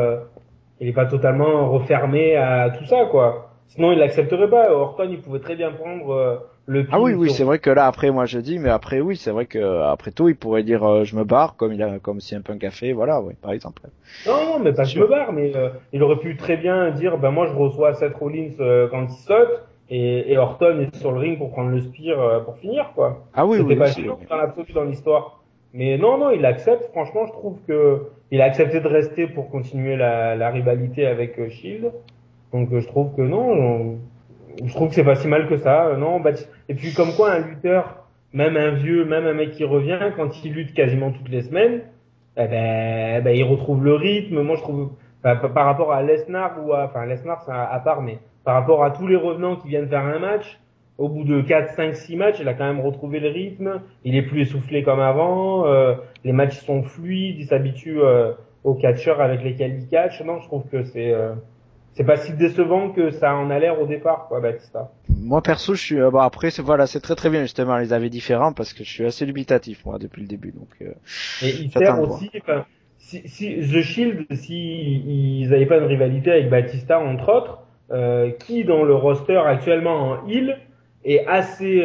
refermé à tout ça, quoi. Sinon, il l'accepterait pas. Orton, il pouvait très bien prendre, le pin. Ah oui, c'est vrai que là après moi je dis, mais après oui, c'est vrai que après tout il pourrait dire je me barre comme si un Punk a fait, voilà, oui, par exemple. Non, mais pas je me barre, mais il aurait pu très bien dire ben moi je reçois Seth Rollins quand il saute et Orton est sur le ring pour prendre le spear pour finir, quoi. Ah oui, c'était pas sûr dans l'absolu dans l'histoire. Mais non, il accepte. Franchement, je trouve que il a accepté de rester pour continuer la rivalité avec Shield. Donc je trouve que non, je trouve que c'est pas si mal que ça. Non, et puis comme quoi un lutteur, même un vieux, même un mec qui revient, quand il lutte quasiment toutes les semaines, eh ben il retrouve le rythme. Moi je trouve par rapport à Lesnar Lesnar c'est à part, mais par rapport à tous les revenants qui viennent faire un match, au bout de 4, 5, 6 matchs, il a quand même retrouvé le rythme. Il est plus essoufflé comme avant. Les matchs sont fluides. Il s'habitue aux catcheurs avec lesquels il catch. Non, je trouve que c'est pas si décevant que ça en a l'air au départ, quoi, Batista. Moi perso, je suis après c'est très très bien justement les avis différents parce que je suis assez dubitatif moi depuis le début, donc. Et il sert aussi, si The Shield, si ils avaient pas une rivalité avec Batista entre autres, qui dans le roster actuellement en heel est assez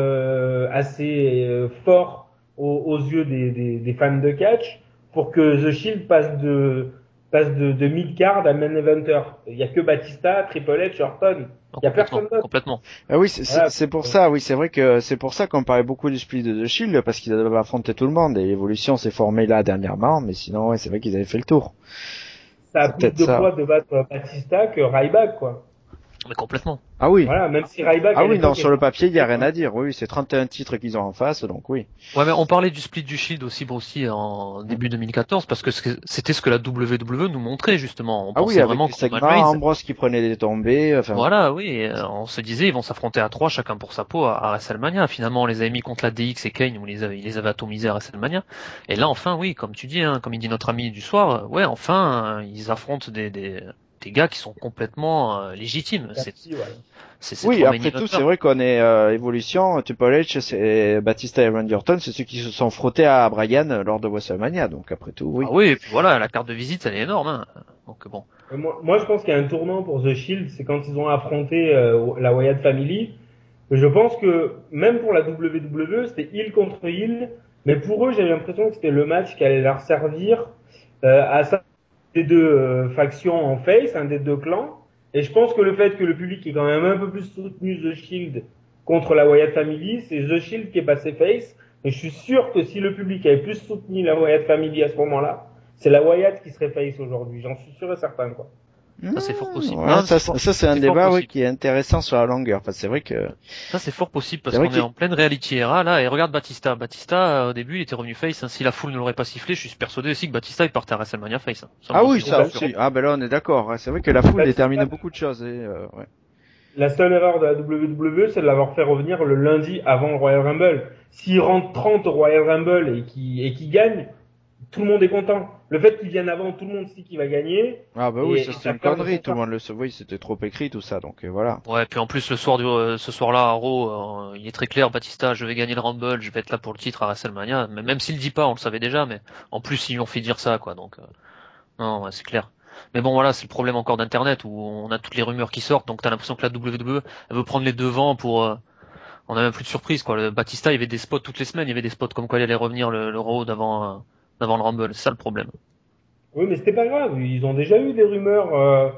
fort aux yeux des fans de catch pour que The Shield passe de mid-card à main eventer. Il y a que Batista, Triple H, Orton. Il y a personne d'autre. Complètement. Ah oui, c'est pour ça, oui, c'est vrai que c'est pour ça qu'on parlait beaucoup du split de The Shield, parce qu'ils avaient affronté tout le monde, et l'évolution s'est formée là dernièrement, mais sinon, ouais, c'est vrai qu'ils avaient fait le tour. Ça a plus de poids de battre Batista que Ryback, quoi. Mais complètement. Ah oui. Voilà, même si Ryback... Ah oui, non, sur le papier, il y a rien à dire. Oui, c'est 31 titres qu'ils ont en face, donc oui. Ouais, mais on parlait du split du Shield aussi, Bruce, en début 2014, parce que c'était ce que la WWE nous montrait, justement. On Ah oui, pensait avec vraiment les que Roman segments, Reigns, Ambrose qui prenait des tombées, enfin. voilà, oui, on se disait, ils vont s'affronter à 3, chacun pour sa peau, à WrestleMania. Finalement, on les avait mis contre la DX et Kane, où ils les avait atomisés à WrestleMania. Et là, enfin, oui, comme tu dis, hein, comme il dit notre ami du soir, ouais, enfin, ils affrontent des gars qui sont complètement légitimes. C'est Oui, trop après main tout, eventer. c'est vrai qu'on est Evolution, Triple H, c'est Batista et Randy Orton, c'est ceux qui se sont frottés à Bryan lors de WrestleMania, donc après tout, oui. Ah oui, et puis voilà, la carte de visite, elle est énorme, hein. Donc bon. Moi, je pense qu'il y a un tournant pour The Shield, c'est quand ils ont affronté la Wyatt Family. Je pense que même pour la WWE, c'était heel contre heel, mais pour eux, j'avais l'impression que c'était le match qui allait leur servir à ça des deux factions en face, un des deux clans. Et je pense que le fait que le public ait quand même un peu plus soutenu The Shield contre la Wyatt Family, c'est The Shield qui est passé face. Et je suis sûr que si le public avait plus soutenu la Wyatt Family à ce moment-là, c'est la Wyatt qui serait face aujourd'hui. J'en suis sûr et certain, quoi. Ça, c'est fort possible. Ouais, Non, ça c'est un c'est débat, fort oui, possible. qui est intéressant sur la longueur, parce que c'est vrai que, Ça, c'est fort possible parce C'est vrai qu'on est en pleine reality era, là, et regarde Batista. Batista, au début, il était revenu face, hein. Si la foule ne l'aurait pas sifflé, je suis persuadé aussi que Batista, il partait à WrestleMania face, hein. ah j'en oui, suis ça sûr. aussi. Ah ben là, on est d'accord, hein. C'est vrai que la foule Batista- détermine beaucoup de choses, ouais. La seule erreur de la WWE, c'est de l'avoir fait revenir le lundi avant le Royal Rumble. S'il rentre 30 au Royal Rumble et qu'il gagne, tout le monde est content. Le fait qu'il vienne avant, tout le monde sait qu'il va gagner. Ah bah oui, ça et c'était ça une perd de connerie, son tout le monde le savait, c'était trop écrit tout ça, donc voilà. Ouais, puis en plus, ce soir-là, à Raw, il est très clair, Batista, je vais gagner le Rumble, je vais être là pour le titre à WrestleMania. Mais même s'il le dit pas, on le savait déjà, mais en plus, ils lui ont fait dire ça, quoi, donc, non, ouais, c'est clair. Mais bon, voilà, c'est le problème encore d'Internet, où on a toutes les rumeurs qui sortent, donc t'as l'impression que la WWE, elle veut prendre les devants pour, on a même plus de surprise, quoi. Le Batista, il y avait des spots toutes les semaines, il y avait des spots comme quoi il allait revenir le Raw d'avant le Rumble, c'est ça le problème. Oui, mais c'était pas grave. Ils ont déjà eu des rumeurs.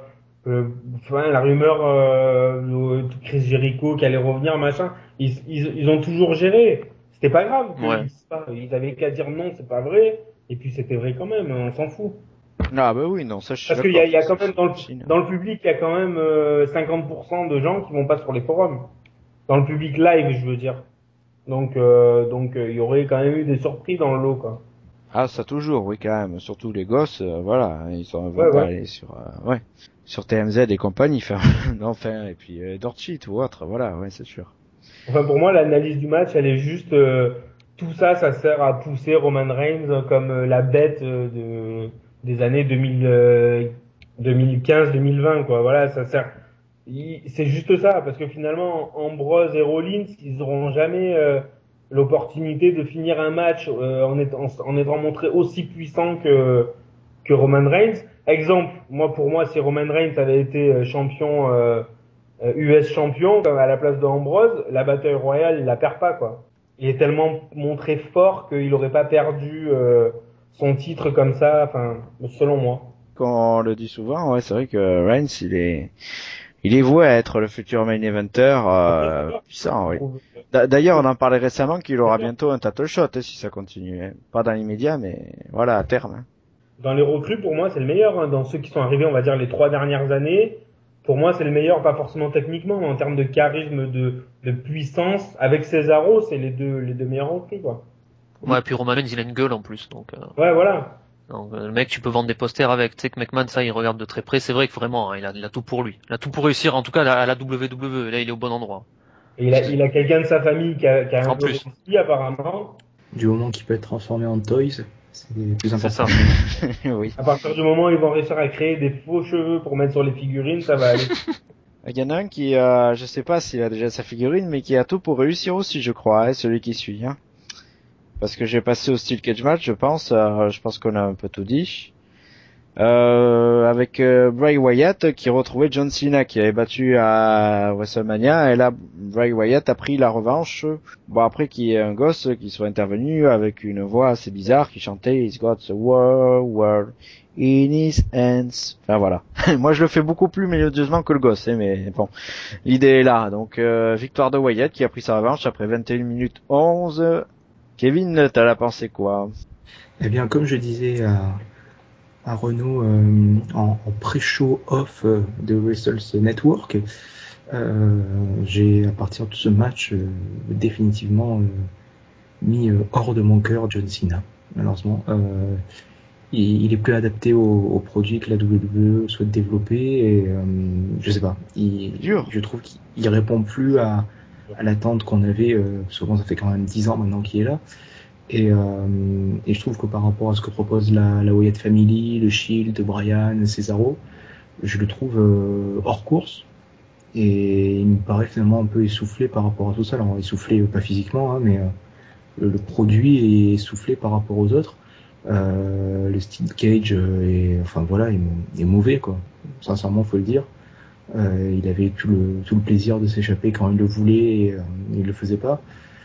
Enfin, la rumeur de Chris Jericho qui allait revenir, machin. Ils ont toujours géré. C'était pas grave. Ouais. Ils avaient qu'à dire non, c'est pas vrai. Et puis c'était vrai quand même. On s'en fout. Ah bah oui, non, ça je suis Parce qu'il d'accord. y a quand même Chine. dans le public, il y a quand même 50% de gens qui vont pas sur les forums. Dans le public live, je veux dire. Donc il y aurait quand même eu des surprises dans le lot, quoi. Ah ça toujours, oui quand même, surtout les gosses, voilà, ils vont Ouais, pas ouais. aller sur TMZ et compagnie, enfin, enfin, et puis Dortcheat ou autre, voilà, ouais, c'est sûr. Enfin, pour moi, l'analyse du match, elle est juste tout ça, ça sert à pousser Roman Reigns comme la bête des années 2015-2020, quoi. Voilà, ça sert. C'est juste ça, parce que finalement, Ambrose et Rollins, ils auront jamais l'opportunité de finir un match en étant montré aussi puissant que Roman Reigns. Exemple, pour moi, si Roman Reigns avait été champion US champion à la place de Ambrose, la bataille royale, il la perd pas, quoi. Il est tellement montré fort qu'il aurait pas perdu son titre comme ça, enfin, selon moi. Quand on le dit souvent, ouais, c'est vrai que Reigns, il est voué à être le futur main eventer puissant, oui. D'ailleurs, on en parlait récemment qu'il aura bientôt un title shot si ça continue, hein. Pas dans l'immédiat, mais voilà, à terme. Hein. Dans les recrues, pour moi, c'est le meilleur. Hein. Dans ceux qui sont arrivés, on va dire, les 3 dernières années, pour moi, c'est le meilleur, pas forcément techniquement, mais en termes de charisme, de puissance. Avec Cesaro, c'est les deux meilleurs recrues, quoi. Ouais, puis Roman Reigns, il a une gueule en plus, donc, Ouais, voilà. donc le mec, tu peux vendre des posters avec. Tu sais que McMahon, ça, il regarde de très près. C'est vrai que vraiment, hein, il a tout pour lui. Il a tout pour réussir, en tout cas, à la WWE. Là, il est au bon endroit. Et il a quelqu'un de sa famille qui a un En peu plus. réussi, apparemment. Du moment qu'il peut être transformé en toys, c'est plus C'est important. ça. Oui. À partir du moment où ils vont réussir à créer des faux cheveux pour mettre sur les figurines, ça va aller. Il y en a un qui, je sais pas s'il a déjà sa figurine, mais qui a tout pour réussir aussi, je crois, hein, celui qui suit. Hein. Parce que j'ai passé au style cage match, je pense qu'on a un peu tout dit. Avec Bray Wyatt qui retrouvait John Cena qui avait battu à WrestleMania, et là Bray Wyatt a pris la revanche. Bon, après qu'il y ait un gosse qui soit intervenu avec une voix assez bizarre qui chantait He's got the world in his hands. Enfin voilà. Moi je le fais beaucoup plus mélodieusement que le gosse, hein, mais bon, l'idée est là. Donc victoire de Wyatt qui a pris sa revanche après 21 minutes 11. Kevin, t'as la pensée quoi? Eh bien, comme je disais à Renault en pré-show off de Wrestles Network. J'ai à partir de ce match définitivement mis hors de mon cœur John Cena. Malheureusement, il est plus adapté aux produits que la WWE souhaite développer et je sais pas. Je trouve qu'il répond plus à l'attente qu'on avait. Souvent, ça fait quand même 10 ans maintenant qu'il est là. Et je trouve que par rapport à ce que propose la Wyatt Family, le Shield, Bryan, Cesaro, je le trouve hors course. Et il me paraît finalement un peu essoufflé par rapport à tout ça. Alors essoufflé pas physiquement, hein, mais le produit est essoufflé par rapport aux autres. Le Steel Cage est mauvais, quoi. Sincèrement, faut le dire. Il avait tout le plaisir de s'échapper quand il le voulait et il le faisait pas.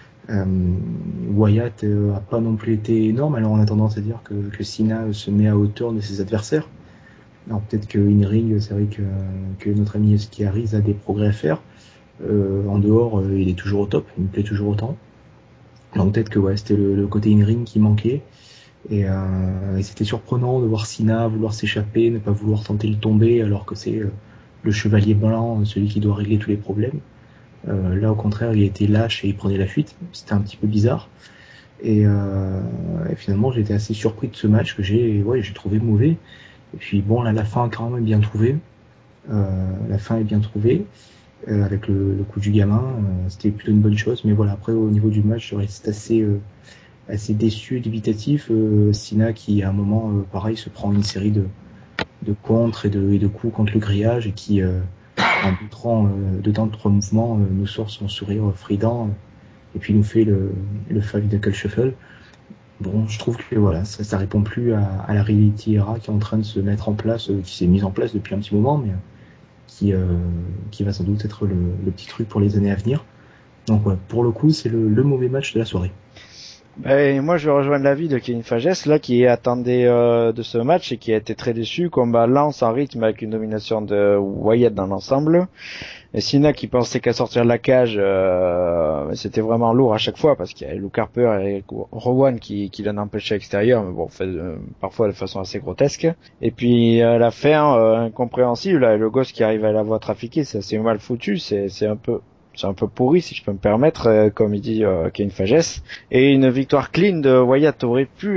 Wyatt a pas non plus été énorme, alors on a tendance à dire que Cena se met à hauteur de ses adversaires. Alors peut-être que in-ring, c'est vrai que notre ami Esquiariz a des progrès à faire. En dehors, il est toujours au top, il me plaît toujours autant. Donc peut-être que c'était le côté in-ring qui manquait. Et c'était surprenant de voir Cena vouloir s'échapper, ne pas vouloir tenter le tomber, alors que c'est le chevalier blanc, celui qui doit régler tous les problèmes. Là, au contraire, il était lâche et il prenait la fuite. C'était un petit peu bizarre. Et finalement, j'étais assez surpris de ce match que j'ai trouvé mauvais. Et puis bon, là, la fin quand même est bien trouvée. La fin est bien trouvée. Avec le coup du gamin, c'était plutôt une bonne chose. Mais voilà, après, au niveau du match, je reste assez déçu et dubitatif. Cena qui, à un moment, pareil, se prend une série de contres et de coups contre le grillage et qui... en montrant dedans de 3 mouvements, nous sort son sourire frident et puis nous fait le Five Knuckle Shuffle. Bon, je trouve que voilà, ça répond plus à la Reality Era qui est en train de se mettre en place, qui s'est mise en place depuis un petit moment, mais qui va sans doute être le petit truc pour les années à venir. Donc ouais, pour le coup, c'est le mauvais match de la soirée. Moi, je vais rejoindre l'avis de Kevin Fages, là, qui attendait de ce match et qui a été très déçu. Combat lent, sans rythme, avec une domination de Wyatt dans l'ensemble. Et Cena qui pensait qu'à sortir de la cage, c'était vraiment lourd à chaque fois, parce qu'il y avait Luke Harper et Rowan qui l'en empêchaient à l'extérieur, mais bon, parfois de façon assez grotesque. Et puis à la fin, incompréhensible, là, le gosse qui arrive à la voie trafiquée, c'est assez mal foutu, c'est un peu pourri, si je peux me permettre, comme il dit Kevin Fages. Et une victoire clean de Wyatt aurait pu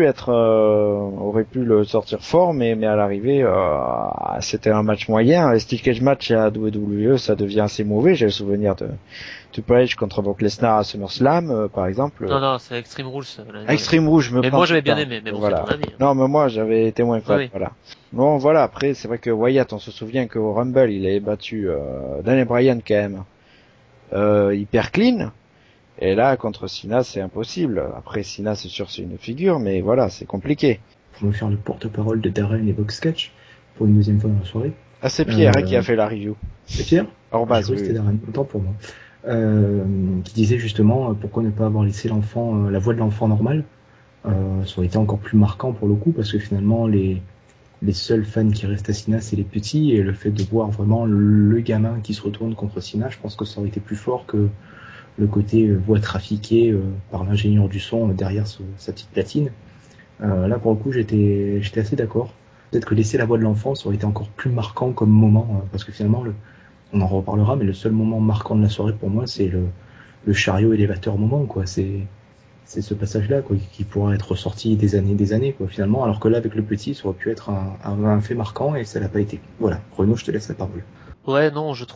le sortir fort, mais à l'arrivée, c'était un match moyen. Les Steel Cage match à WWE, ça devient assez mauvais. J'ai le souvenir de Triple H contre Brock Lesnar à SummerSlam, par exemple. Non, c'est Extreme Rules. Extreme Rules, mais moi j'avais bien aimé, mais bon, voilà. C'est ton avis. Non, mais moi j'avais été moins fan, oui. voilà. Bon, voilà, après, c'est vrai que Wyatt, on se souvient qu'au Rumble, il avait battu Daniel Bryan quand même. Hyper clean, et là contre Cena c'est impossible. Après Cena c'est sûr c'est une figure, mais voilà, c'est compliqué. Pour me faire le porte-parole de Darren et Box Sketch pour une deuxième fois dans la soirée. Ah, c'est Pierre qui a fait la review. C'est Pierre? Hors base, oui. C'était Darren, autant pour moi. Qui disait justement pourquoi ne pas avoir laissé l'enfant, la voix de l'enfant normal. Ça aurait été encore plus marquant pour le coup, parce que finalement les seuls fans qui restent à Cena, c'est les petits, et le fait de voir vraiment le gamin qui se retourne contre Cena, je pense que ça aurait été plus fort que le côté voix trafiquée par l'ingénieur du son derrière sa petite platine. Là, pour le coup, j'étais assez d'accord. Peut-être que laisser la voix de l'enfant, ça aurait été encore plus marquant comme moment, parce que finalement, on en reparlera, mais le seul moment marquant de la soirée pour moi, c'est le chariot élévateur moment, quoi. C'est ce passage-là, quoi, qui pourra être ressorti des années, quoi, finalement, alors que là, avec le petit, ça aurait pu être un fait marquant, et ça l'a pas été. Voilà. Renaud, je te laisse la parole. Ouais, non, j'ai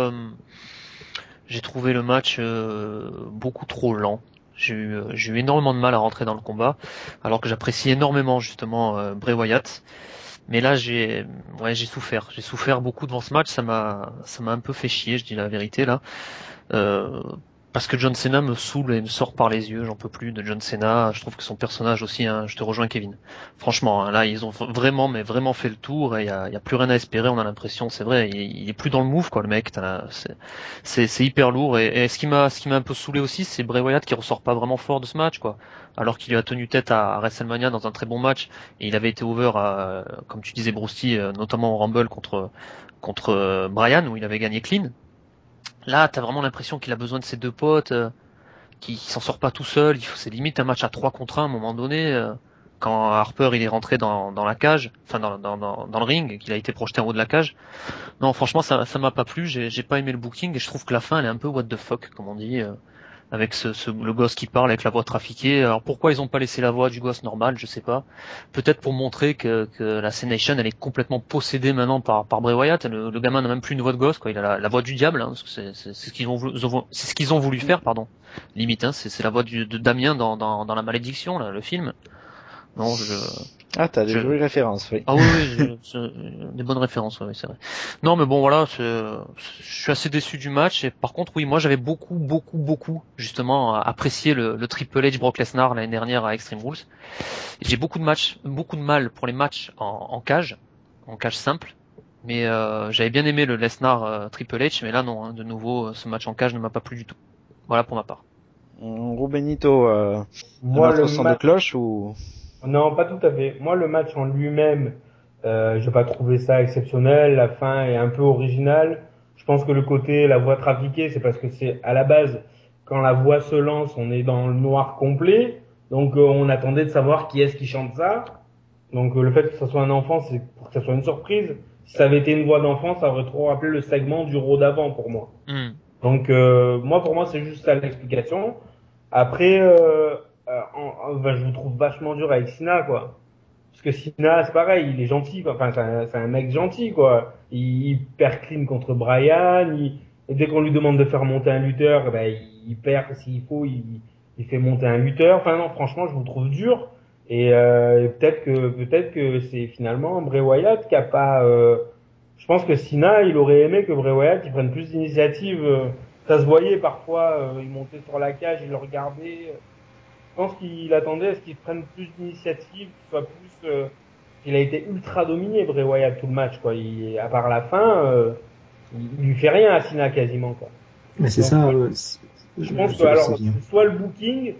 trouvé le match beaucoup trop lent. J'ai eu énormément de mal à rentrer dans le combat, alors que j'apprécie énormément justement Bray Wyatt. Mais là, j'ai souffert. J'ai souffert beaucoup devant ce match. Ça m'a un peu fait chier, je dis la vérité là. Parce que John Cena me saoule et me sort par les yeux, j'en peux plus de John Cena. Je trouve que son personnage aussi, hein, je te rejoins Kevin. Franchement, hein, là ils ont vraiment fait le tour et il y a plus rien à espérer. On a l'impression, c'est vrai, il est plus dans le move quoi, le mec. C'est hyper lourd et ce qui m'a un peu saoulé aussi, c'est Bray Wyatt qui ressort pas vraiment fort de ce match quoi. Alors qu'il lui a tenu tête à WrestleMania dans un très bon match et il avait été over comme tu disais Brousty, notamment au Rumble contre Bryan où il avait gagné clean. Là, t'as vraiment l'impression qu'il a besoin de ses deux potes, qu'il s'en sort pas tout seul. C'est limite un match à 3 contre 1 à un moment donné. quand Harper il est rentré dans la cage, enfin dans le ring, qu'il a été projeté en haut de la cage. Non, franchement, ça m'a pas plu. J'ai pas aimé le booking et je trouve que la fin elle est un peu what the fuck, comme on dit, avec le gosse qui parle avec la voix trafiquée. Alors pourquoi ils ont pas laissé la voix du gosse normal, je sais pas. Peut-être pour montrer que la C-Nation elle est complètement possédée maintenant par Bray Wyatt. Le gamin n'a même plus une voix de gosse, quoi. Il a la voix du diable, hein, parce que c'est ce qu'ils c'est ce qu'ils ont voulu faire, pardon. Limite, hein, c'est la voix de Damien dans la malédiction, là, le film. Non, Ah, t'as des jolies références, oui. Ah oui, des bonnes références, oui, c'est vrai. Non, mais bon, voilà, je suis assez déçu du match. Et par contre, oui, moi, j'avais beaucoup, justement, apprécié le Triple H Brock Lesnar l'année dernière à Extreme Rules. Et j'ai beaucoup de mal pour les matchs en cage simple. Mais j'avais bien aimé le Lesnar Triple H, mais là, non, hein, de nouveau, ce match en cage ne m'a pas plu du tout. Voilà pour ma part. Rubenito, Moi, notre le son de match, cloche ou... non, pas tout à fait. Moi, le match en lui-même, j'ai pas trouvé ça exceptionnel. La fin est un peu originale. Je pense que le côté la voix trafiquée, c'est parce que c'est à la base, quand la voix se lance, on est dans le noir complet. Donc, on attendait de savoir qui est-ce qui chante ça. Donc, le fait que ce soit un enfant, c'est pour que ça soit une surprise. Si ça avait été une voix d'enfant, ça aurait trop rappelé le segment du Raw d'avant pour moi. Donc, pour moi, c'est juste ça l'explication. Après, je vous trouve vachement dur avec Sina, quoi. Parce que Sina, c'est pareil, il est gentil, quoi. Enfin, c'est un mec gentil, quoi. Il perd clean contre Brian. Et dès qu'on lui demande de faire monter un lutteur, ben, il perd s'il faut, il fait monter un lutteur. Enfin non, franchement, je vous trouve dur. Et peut-être que c'est finalement Bray Wyatt qui a pas. Je pense que Sina, il aurait aimé que Bray Wyatt il prenne plus d'initiative. Ça se voyait parfois, il montait sur la cage, il le regardait. Je pense qu'il attendait à ce qu'il prenne plus d'initiative, qu'il soit plus. Il a été ultra dominé Bray Wyatt tout le match, quoi. À part la fin, il lui fait rien à Sina quasiment, quoi. Mais c'est Donc, ça. je pense que alors soit le booking,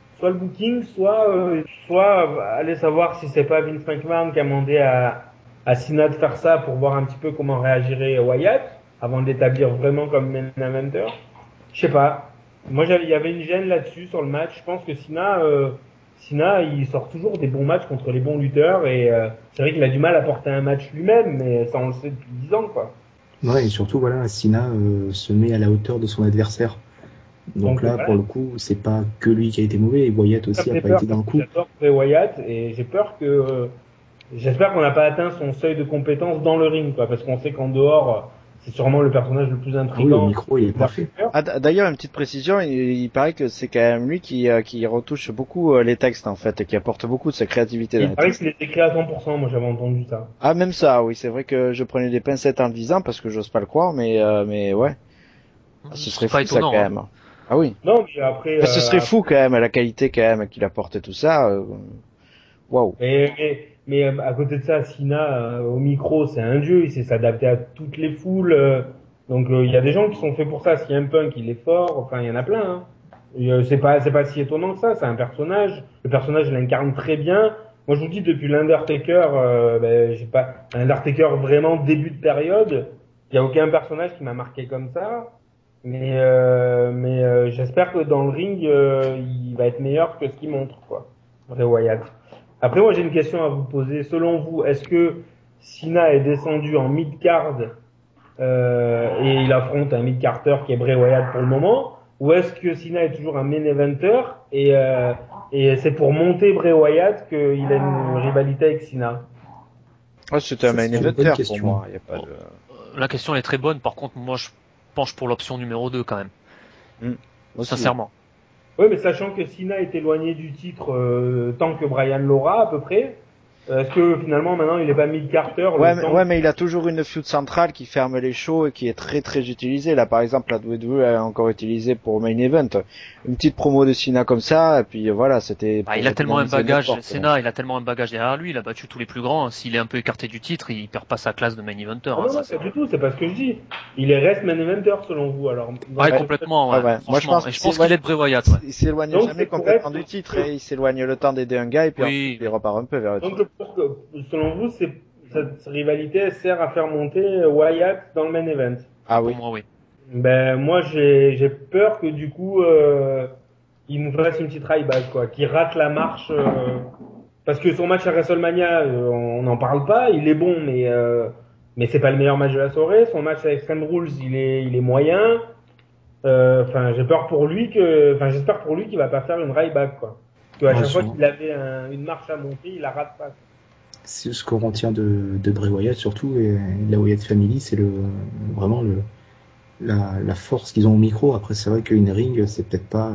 soit aller savoir si c'est pas Vince McMahon qui a demandé à Cena de faire ça pour voir un petit peu comment réagirait Wyatt avant d'établir vraiment comme main eventer. Je sais pas. Moi, il y avait une gêne là-dessus sur le match. Je pense que Cena, il sort toujours des bons matchs contre les bons lutteurs et c'est vrai qu'il a du mal à porter un match lui-même, mais ça on le sait depuis 10 ans, quoi. Ouais, et surtout voilà, Cena se met à la hauteur de son adversaire. Donc là, pour le coup, c'est pas que lui qui a été mauvais, et Wyatt aussi a pas été dans le coup. J'adore Wyatt et j'ai peur que j'espère qu'on n'a pas atteint son seuil de compétence dans le ring, quoi, parce qu'on sait qu'en dehors, c'est sûrement le personnage le plus intriguant. Ah oui, au micro, il est parfait. Ah, d'ailleurs, une petite précision, il paraît que c'est quand même lui qui retouche beaucoup les textes, en fait, et qui apporte beaucoup de sa créativité. Il paraît qu'il est écrit à 100%, moi j'avais entendu ça. Ah, même ça, oui, c'est vrai que je prenais des pincettes en le disant, parce que j'ose pas le croire, mais ouais. Ce serait fou, ça, quand même. Ah oui. Non, mais après... ce serait fou, quand même, la qualité, quand même, qu'il apporte tout ça. Waouh. Mais à côté de ça, Cena, au micro, c'est un dieu, il sait s'adapter à toutes les foules. Donc il y a des gens qui sont faits pour ça. CM Punk, il est fort. Enfin, il y en a plein. Hein. C'est pas si étonnant que ça. C'est un personnage. Le personnage l'incarne très bien. Moi, je vous dis depuis l'Undertaker, j'ai pas l'Undertaker vraiment début de période. Il y a aucun personnage qui m'a marqué comme ça. Mais j'espère que dans le ring, il va être meilleur que ce qu'il montre, quoi. Bray Wyatt. Après, moi, j'ai une question à vous poser. Selon vous, est-ce que Cena est descendu en mid-card et il affronte un mid-carter qui est Bray Wyatt pour le moment, ou est-ce que Cena est toujours un main eventer et c'est pour monter Bray Wyatt qu'il a une rivalité avec Cena? C'est un main eventer pour moi. Y a pas de... La question est très bonne. Par contre, moi, je penche pour l'option numéro 2 quand même. Sincèrement. Oui, mais sachant que Cena est éloigné du titre tant que Brian l'aura à peu près, est-ce que finalement maintenant il est pas mid-carter? Ouais, mais il a toujours une feud centrale qui ferme les shows et qui est très très utilisée. Là, par exemple, la WWE a encore utilisé pour main event une petite promo de Cena comme ça, et puis voilà, c'était. Il a tellement un bagage, Cena, il a tellement un bagage derrière lui, il a battu tous les plus grands. S'il est un peu écarté du titre, il perd pas sa classe de main eventer. Non, pas du tout, c'est pas ce que je dis. Il reste main eventer selon vous alors. Ouais, complètement. Ouais. Moi, je pense qu'il est de Bray Wyatt. Ouais. Il s'éloigne jamais complètement du titre, et il s'éloigne le temps d'aider un gars, et puis il repart un peu vers le titre. Donc, selon vous, cette rivalité elle sert à faire monter Wyatt dans le main event? Ah oui. Pour moi, oui. Ben moi j'ai peur que du coup il nous fasse une petite raille back, quoi, qu'il rate la marche Parce que son match à WrestleMania, on n'en parle pas, il est bon, mais c'est pas le meilleur match de la soirée. Son match à Extreme Rules, il est moyen. J'espère pour lui qu'il va pas faire une Ryback, quoi. Parce qu'à chaque fois qu'il avait une marche à monter, il la rate pas. C'est ce qu'on retient de Bray Wyatt surtout, et la Wyatt Family, c'est vraiment la force qu'ils ont au micro. Après, c'est vrai qu'une ring, c'est peut-être pas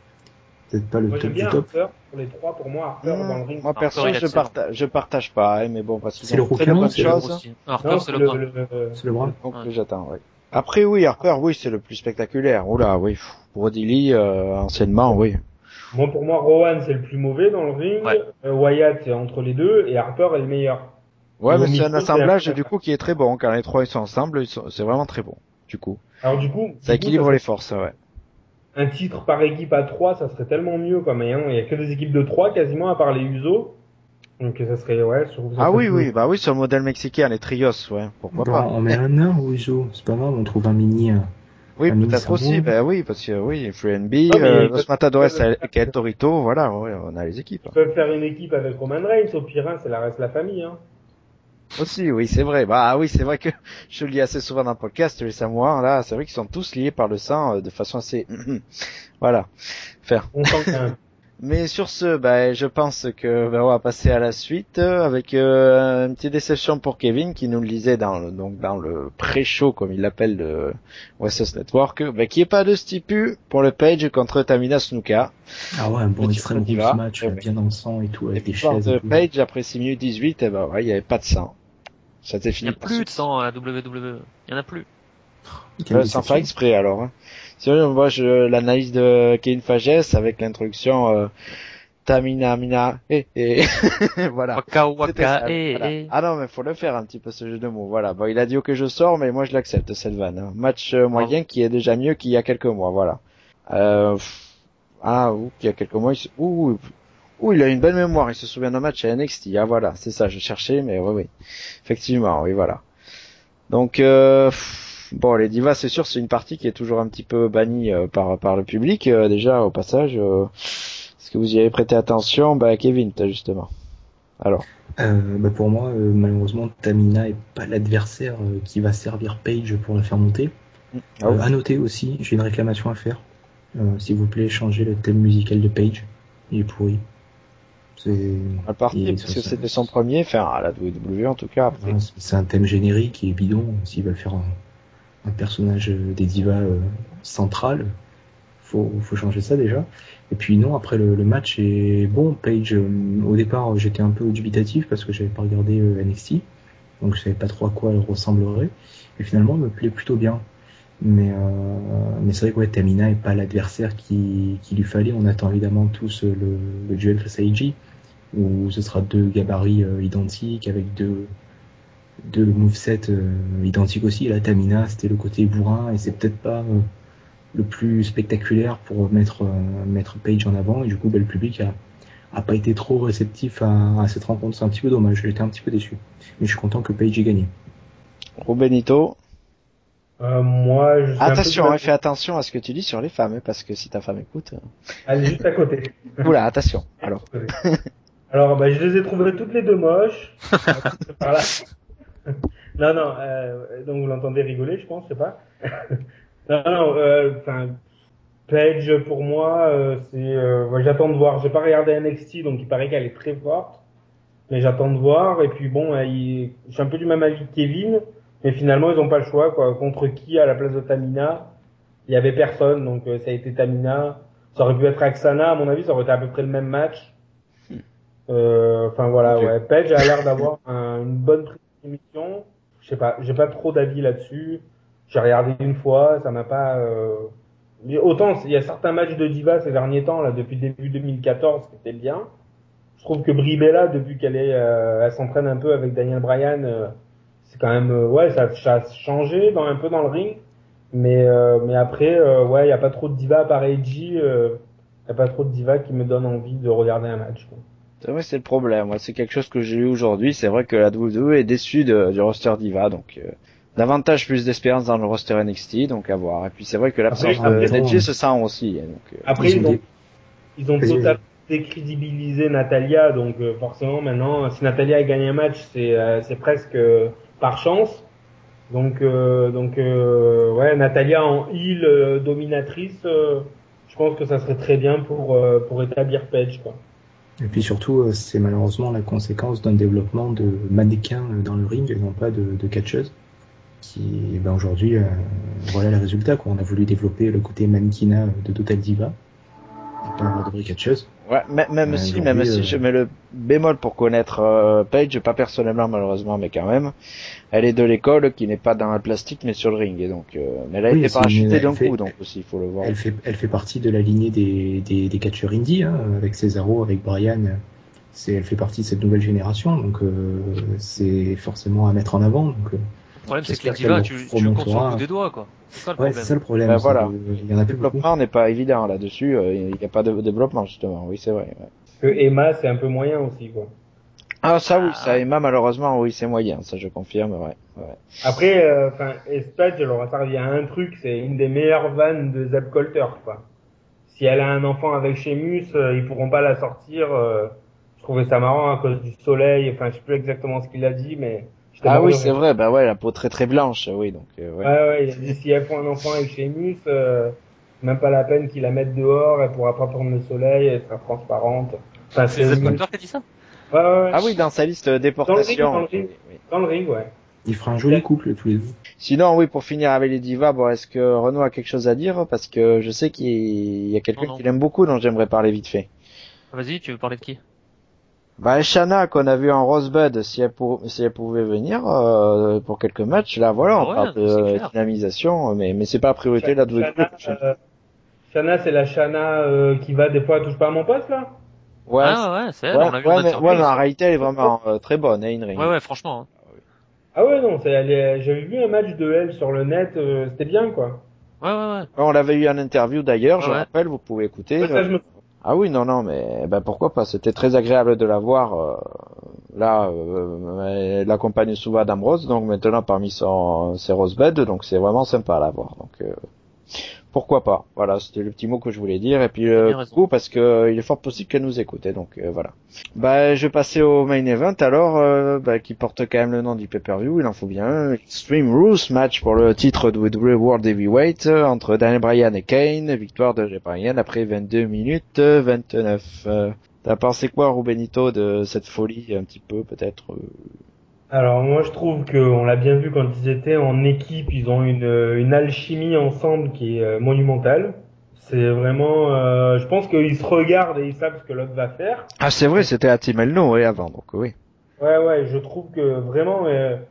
le moi, top du bien top. Harper, pour les trois, pour moi, Harper dans le ring. Moi perso, je partage pas, hein, mais bon, parce qu'ils c'est ont très de bonnes choses. Harper, c'est le bras. C'est le bras. Donc j'attends, ouais. Après oui, Harper, oui, c'est le plus spectaculaire. Oula, oui. Brody Lee, anciennement, oui. Bon, pour moi, Rowan, c'est le plus mauvais dans le ring. Ouais. Wyatt, c'est entre les deux, et Harper est le meilleur. Ouais, mais c'est micro, un assemblage c'est du coup qui est très bon. Quand les trois ils sont ensemble, c'est vraiment très bon. Du coup, Alors du coup, ça équilibre les forces, ouais. Un titre par équipe à 3, ça serait tellement mieux, quoi. Mais il y a que des équipes de 3 quasiment, à part les Usos. Donc ça serait, ouais, je trouve que ça Ah serait oui, plus- oui, bah oui, sur le modèle mexicain, les trios, ouais, pourquoi Bon, pas. on met un nain ou Uso, c'est pas grave, on trouve un mini. Oui, un mini peut-être Samoa. aussi, bah oui, parce que oui, Free NB, Non, mais Los Matadores avec El Torito, voilà, ouais, on a les équipes. Ils peuvent faire une équipe avec Roman Reigns, au pire, hein, c'est la reste la famille, hein. Aussi, oui, c'est vrai. Bah oui, c'est vrai que je le lis assez souvent dans le podcast, les Samoans, là, c'est vrai qu'ils sont tous liés par le sang de façon assez... voilà. On sent qu'il y a un Mais sur ce, bah, je pense que on va passer à la suite avec une petite déception pour Kevin qui nous le disait dans le pré-show comme il l'appelle de West Coast Network, bah, qui est pas de stipu pour le Page contre Tamina Snuka. Ah ouais, un bon Petit extrême diva. rules match, Ouais. bien dans le sang et tout, Et avec des victoire chaises de et tout. Page après 6 minutes 18, et ben ouais, il y avait pas de sang. Ça s'est Il fini n'y a plus de sang à la WWE. Il y en a plus. Quelle sans déception. faire exprès alors. Hein. Sinon, moi, l'analyse de Kevin Fages avec l'introduction Tamina Mina voilà. Waka C'était ça, waka, voilà. eh. Ah non, mais faut le faire un petit peu ce jeu de mots. Voilà. Bon, il a dit que je sors, mais moi je l'accepte cette vanne. Hein. Match moyen qui est déjà mieux qu'il y a quelques mois. Voilà. Il y a quelques mois, il a une belle mémoire. Il se souvient d'un match à NXT. Ah voilà, c'est ça. Je cherchais, mais oui. Effectivement, oui, voilà. Donc bon, les divas, c'est sûr, c'est une partie qui est toujours un petit peu bannie par le public. Déjà, au passage, est-ce que vous y avez prêté attention? Bah, Kevin, justement. Alors. Pour moi, malheureusement, Tamina est pas l'adversaire qui va servir Page pour la faire monter. À noter aussi, j'ai une réclamation à faire. S'il vous plaît, changez le thème musical de Page. Il est pourri. Mal parti, parce que c'était son premier, enfin, à la WWE en tout cas. Après. Ouais, c'est un thème générique qui est bidon. S'ils veulent faire un personnage des divas central, faut changer ça déjà. Et puis non, après le match est bon. Page, au départ, j'étais un peu dubitatif parce que j'avais pas regardé NXT, donc je savais pas trop à quoi elle ressemblerait. Et finalement, elle me plaît plutôt bien. Mais c'est vrai que ouais, Tamina est pas l'adversaire qui lui fallait. On attend évidemment tous le duel face à AJ, où ce sera deux gabarits identiques avec deux movesets identiques aussi. Là, Tamina, c'était le côté bourrin et c'est peut-être pas le plus spectaculaire pour mettre Page en avant. Et du coup, le public a pas été trop réceptif à cette rencontre. C'est un petit peu dommage. J'étais un petit peu déçu. Mais je suis content que Page ait gagné. Rubenito. Moi, attention, fais attention à ce que tu dis sur les femmes, parce que si ta femme écoute. Elle est juste à côté. Oula, attention. Alors. Alors, je les ai trouvées toutes les deux moches. Par là. Non, donc vous l'entendez rigoler, je pense, je sais pas. Page pour moi, j'attends de voir. J'ai pas regardé NXT, donc il paraît qu'elle est très forte, mais j'attends de voir. Et puis bon, je suis un peu du même avis que Kevin, mais finalement ils ont pas le choix, quoi. Contre qui à la place de Tamina? Il y avait personne, donc ça a été Tamina. Ça aurait pu être Aksana, à mon avis, ça aurait été à peu près le même match. Ouais. Page a l'air d'avoir une bonne émission. Je sais pas, j'ai pas trop d'avis là-dessus. J'ai regardé une fois, ça m'a pas. Mais autant il y a certains matchs de diva ces derniers temps là, depuis début 2014, qui étaient bien. Je trouve que Brie Bella, depuis qu'elle elle s'entraîne un peu avec Daniel Bryan, c'est quand même ça a changé un peu dans le ring. Mais après il y a pas trop de diva à part AJ. Il y a pas trop de diva qui me donne envie de regarder un match, quoi. C'est vrai, c'est le problème. Ouais, c'est quelque chose que j'ai eu aujourd'hui. C'est vrai que la WWE est déçue du roster diva, donc davantage plus d'espérance dans le roster NXT, donc à voir. Et puis c'est vrai que l'absence de NXT se sent aussi. Donc, après ils ont décrédibiliser Natalia, donc forcément maintenant, si Natalia a gagné un match, c'est presque par chance. Donc ouais, Natalia en heel dominatrice, je pense que ça serait très bien pour établir Paige, quoi. Et puis surtout, c'est malheureusement la conséquence d'un développement de mannequins dans le ring et non pas de catcheuses. Qui, ben aujourd'hui, voilà le résultat, quoi. On a voulu développer le côté mannequinat de Total Diva, pas avoir de vraie catcheuse. Ouais, même si je mets le bémol pour connaître Paige, pas personnellement malheureusement, mais quand même, elle est de l'école qui n'est pas dans le plastique mais sur le ring, et donc, mais elle a été parachutée d'un coup, donc aussi il faut le voir. Elle fait partie de la lignée des catcheurs indie, hein, avec Cesaro, avec Brian. Elle fait partie de cette nouvelle génération, donc c'est forcément à mettre en avant. Donc, le problème, c'est que les divas, tu comptes sur le bout des doigts, quoi. C'est ça le problème. Ouais, c'est ça le problème. Ben voilà. Il y en a Le plus beaucoup. développement n'est pas évident là-dessus, il n'y a pas de développement, justement, oui, c'est vrai. Ouais. Que Emma, c'est un peu moyen aussi, quoi. Ah, ça, oui, ça, Emma, malheureusement, oui, c'est moyen, ça, je confirme, ouais. Après, Paige, elle aura servi à un truc, c'est une des meilleures vannes de Zeb Colter, quoi. Si elle a un enfant avec Sheamus, ils pourront pas la sortir, je trouvais ça marrant à cause du soleil, enfin, je sais plus exactement ce qu'il a dit, mais ah oui, c'est vrai, bah ouais, la peau très très blanche, oui, donc, ouais. Ouais, il a dit si elles font un enfant avec Sheamus, même pas la peine qu'ils la mettent dehors, elle pourra pas prendre le soleil, elle sera transparente. Enfin, c'est Zeb Colter qui a dit ça? Ouais. Ah oui, dans sa liste déportation. Dans le ring, ouais. Il fera un joli couple tous les deux. Sinon, oui, pour finir avec les divas, bon, est-ce que Renaud a quelque chose à dire? Parce que je sais qu'il y a quelqu'un qui l'aime beaucoup, dont j'aimerais parler vite fait. Vas-y, tu veux parler de qui? Bah, Shana, qu'on a vu en Rosebud, si elle pouvait venir, pour quelques matchs, là, voilà, on parle de dynamisation, mais c'est pas la priorité, la WWE. Shana, c'est la Shana, qui va des fois touche pas à mon poste, là? Ouais, ouais, c'est elle, on l'a vu en interview. Ouais, mais en réalité, elle est vraiment très bonne, hein, in-ring. Ouais, franchement. Hein. Ah ouais, non, j'avais vu un match de elle sur le net, c'était bien, quoi. Ouais. On l'avait eu en interview d'ailleurs, je rappelle, vous pouvez écouter. Ah oui, non, mais ben pourquoi pas, c'était très agréable de la voir. Là, elle accompagne souvent Adam Rose, donc maintenant parmi ses Rosebud, donc c'est vraiment sympa à la voir. Donc pourquoi pas. Voilà, c'était le petit mot que je voulais dire. Et puis du coup, parce que il est fort possible qu'elle nous écoute. Donc voilà. Bah, je vais passer au main event alors, qui porte quand même le nom du pay-per-view. Il en faut bien un. Extreme Rules match pour le titre de WWE World Heavyweight entre Daniel Bryan et Kane. Victoire de Daniel Bryan après 22 minutes 29. T'as pensé quoi, Rubenito, de cette folie un petit peu peut-être? Alors moi je trouve qu'on l'a bien vu quand ils étaient en équipe, ils ont une alchimie ensemble qui est monumentale. C'est vraiment, je pense qu'ils se regardent et ils savent ce que l'autre va faire. Ah c'est vrai, c'était à Team Elno, oui, avant, donc oui. Ouais, je trouve que vraiment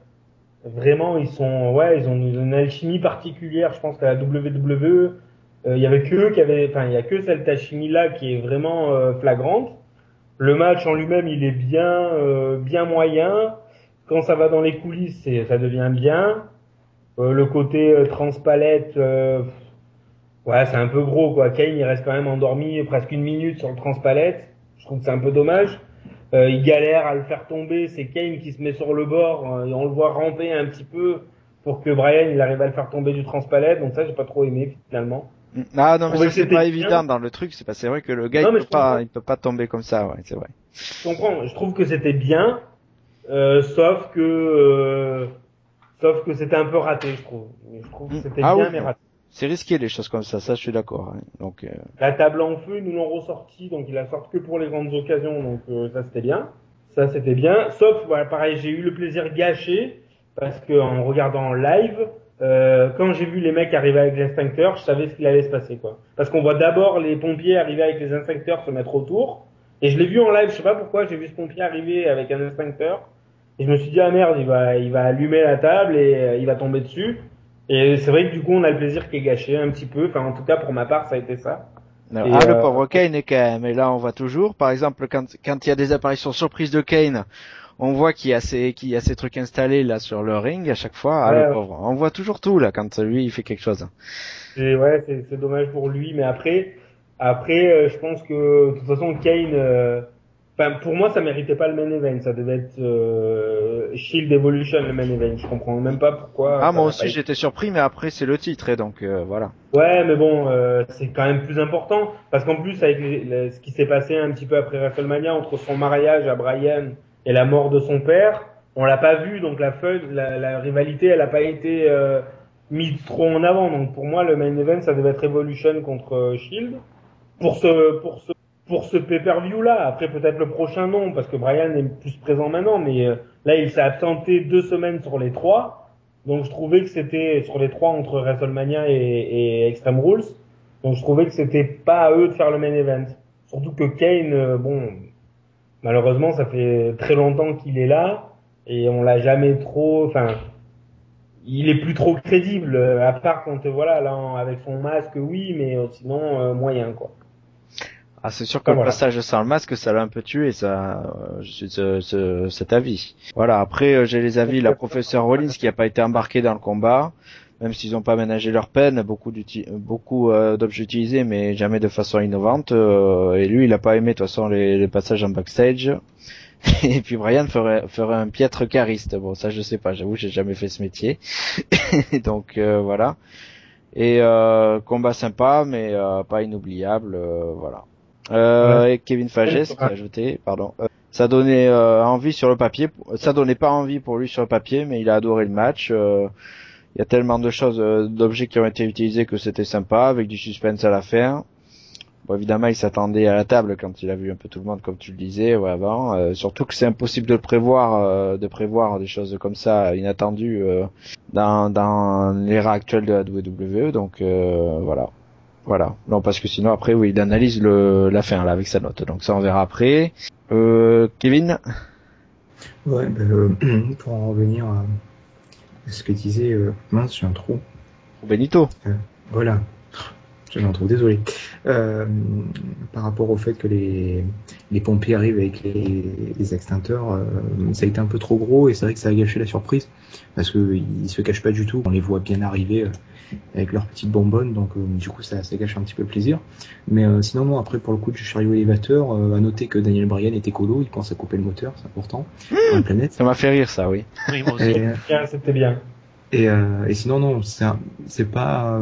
ils ont une alchimie particulière. Je pense qu'à la WWE, il y avait il y a que cette alchimie là qui est vraiment flagrante. Le match en lui-même, il est bien moyen. Quand ça va dans les coulisses, ça devient bien. Le côté transpalette, ouais, c'est un peu gros, quoi. Kane, il reste quand même endormi presque une minute sur le transpalette. Je trouve que c'est un peu dommage. Il galère à le faire tomber. C'est Kane qui se met sur le bord et on le voit ramper un petit peu pour que Brian il arrive à le faire tomber du transpalette. Donc ça, j'ai pas trop aimé finalement. Ah non, mais ça c'est pas évident dans le truc. C'est vrai que le gars il peut pas tomber comme ça, ouais, c'est vrai. Je comprends. Je trouve que c'était bien. Sauf que c'était un peu raté, je trouve. Je trouve que c'était bien, mais raté. C'est risqué les choses comme ça je suis d'accord. Hein. Donc la table en feu, ils nous l'ont ressorti, donc ils la sortent que pour les grandes occasions, donc ça c'était bien. Sauf, voilà, pareil, j'ai eu le plaisir gâché parce que en regardant en live, quand j'ai vu les mecs arriver avec les extincteurs, je savais ce qu'il allait se passer, quoi. Parce qu'on voit d'abord les pompiers arriver avec les extincteurs se mettre autour. Et je l'ai vu en live, je sais pas pourquoi, j'ai vu ce pompier arriver avec un extincteur. Et je me suis dit, ah merde, il va allumer la table et il va tomber dessus. Et c'est vrai que du coup, on a le plaisir qui est gâché un petit peu. Enfin, en tout cas, pour ma part, ça a été ça. Le pauvre Kane est quand même. Et là, on voit toujours, par exemple, quand il y a des apparitions surprises de Kane, on voit qu'il y a ces trucs installés là sur le ring à chaque fois. Le pauvre. On voit toujours tout là quand lui il fait quelque chose. Et ouais, c'est dommage pour lui. Mais après, je pense que de toute façon, Kane. Pour moi, ça méritait pas le main event. Ça devait être Shield Evolution le main event. Je comprends même pas pourquoi. Ah, moi ça aussi n'a pas j'étais surpris, mais après c'est le titre, et donc voilà. Ouais, mais bon, c'est quand même plus important parce qu'en plus avec ce qui s'est passé un petit peu après WrestleMania entre son mariage à Bryan et la mort de son père, on l'a pas vu, donc la rivalité, elle a pas été mise trop en avant. Donc pour moi, le main event, ça devait être Evolution contre Shield pour ce pay-per-view là. Après peut-être le prochain non parce que Bryan est plus présent maintenant, mais là il s'est absenté 2 semaines sur les 3. Donc je trouvais que c'était sur les 3 entre WrestleMania et Extreme Rules. Donc je trouvais que c'était pas à eux de faire le main event. Surtout que Kane, bon, malheureusement ça fait très longtemps qu'il est là et on l'a jamais trop. Enfin, il est plus trop crédible. À part quand voilà là avec son masque, oui, mais sinon moyen quoi. Ah, c'est sûr que Ah, le voilà. passage sans le masque, ça l'a un peu tué, ça, cet avis. Voilà, après, j'ai les avis, la professeure Rollins qui a pas été embarquée dans le combat, même s'ils ont pas ménagé leur peine, beaucoup d'objets utilisés, mais jamais de façon innovante, et lui, il a pas aimé, de toute façon, les passages en backstage. Et puis Brian ferait un piètre cariste. Bon, ça, je sais pas, j'avoue, j'ai jamais fait ce métier. Donc, voilà. Et, combat sympa, mais, pas inoubliable, voilà. Et Kevin Fages qui a ajouté, pardon, ça donnait envie sur le papier, ça donnait pas envie pour lui sur le papier, mais il a adoré le match. Il y a tellement de choses, d'objets qui ont été utilisés que c'était sympa, avec du suspense à la fin. Bon, évidemment, il s'attendait à la table quand il a vu un peu tout le monde, comme tu le disais, ouais, avant. Surtout que c'est impossible de le prévoir, de prévoir des choses comme ça inattendues dans l'ère actuelle de la WWE. Donc voilà. Voilà. Non, parce que sinon après, oui, il analyse la fin là avec sa note. Donc ça, on verra après. Kevin. Ouais, pour en revenir à ce que disait, mince, j'ai un trou. Benito. Voilà. J'avais un trou, désolé. Par rapport au fait que les pompiers arrivent avec les extincteurs, ça a été un peu trop gros et c'est vrai que ça a gâché la surprise parce que ils se cachent pas du tout. On les voit bien arriver avec leurs petites bonbonnes, donc du coup ça gâche un petit peu le plaisir. Mais sinon non, après pour le coup du chariot élévateur, à noter que Daniel Bryan est écolo, il pense à couper le moteur, c'est important pour la planète. Ça m'a fait rire ça, oui. Oui, moi aussi. C'était bien. Et sinon non, c'est pas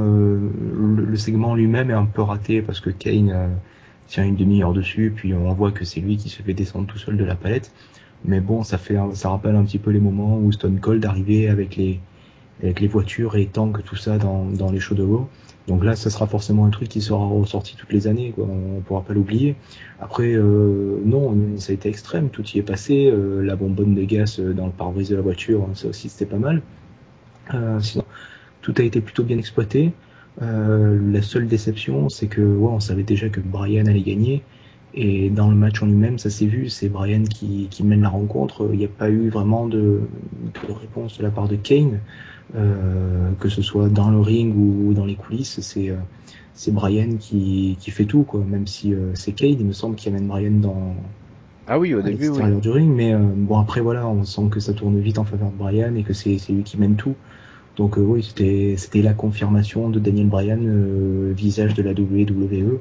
le segment lui-même est un peu raté parce que Kane tient une demi-heure dessus, puis on voit que c'est lui qui se fait descendre tout seul de la palette. Mais bon, ça rappelle un petit peu les moments où Stone Cold arrivait avec les voitures et tanks, tout ça dans les shows de Raw. Donc là, ça sera forcément un truc qui sera ressorti toutes les années, quoi. On pourra pas l'oublier. Après, non, ça a été extrême, tout y est passé. La bonbonne de gaz dans le pare-brise de la voiture, ça aussi c'était pas mal. Sinon, tout a été plutôt bien exploité. La seule déception, c'est que on savait déjà que Bryan allait gagner. Et dans le match en lui-même, ça s'est vu, c'est Bryan qui mène la rencontre. Il n'y a pas eu vraiment de réponse de la part de Kane, que ce soit dans le ring ou dans les coulisses. C'est Bryan qui fait tout, quoi. Même si c'est Kane, il me semble, qui amène Bryan Ah oui, au à début, l'extérieur oui. du ring. Mais bon, après voilà, on sent que ça tourne vite en faveur de Bryan et que c'est lui qui mène tout. Donc oui, c'était la confirmation de Daniel Bryan, visage de la WWE.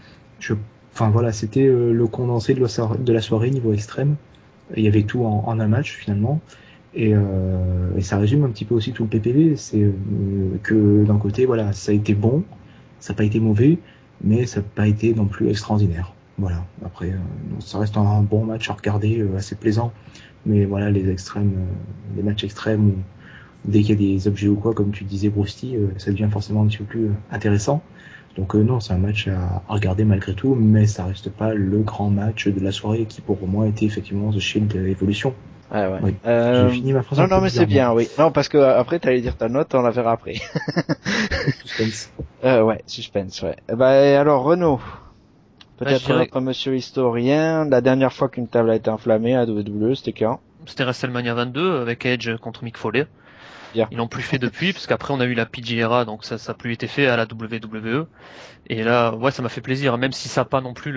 Enfin voilà, c'était le condensé de la soirée niveau extrême. Il y avait tout en un match finalement. Et ça résume un petit peu aussi tout le PPV. C'est que d'un côté, voilà, ça a été bon, ça n'a pas été mauvais, mais ça n'a pas été non plus extraordinaire. Voilà. Après, ça reste un bon match à regarder, assez plaisant. Mais voilà, les matchs extrêmes où dès qu'il y a des objets ou quoi, comme tu disais, Brusty, ça devient forcément un petit peu plus intéressant. Donc non, c'est un match à regarder malgré tout, mais ça reste pas le grand match de la soirée qui pour moi était effectivement The Shield Evolution. Ah ouais. Oui. J'ai fini ma phrase. Non, mais c'est bien, oui. Non, parce que après, t'allais dire ta note, on la verra après. Suspense. Ouais, suspense, ouais. Alors, Renaud. Peut-être dirais... notre monsieur historien. La dernière fois qu'une table a été enflammée à WWE, c'était quand? C'était WrestleMania 22 avec Edge contre Mick Foley. Bien. Ils l'ont plus fait depuis, parce qu'après on a eu la PG era, donc ça a plus été fait à la WWE. Et là, ouais, ça m'a fait plaisir, même si ça n'a pas non plus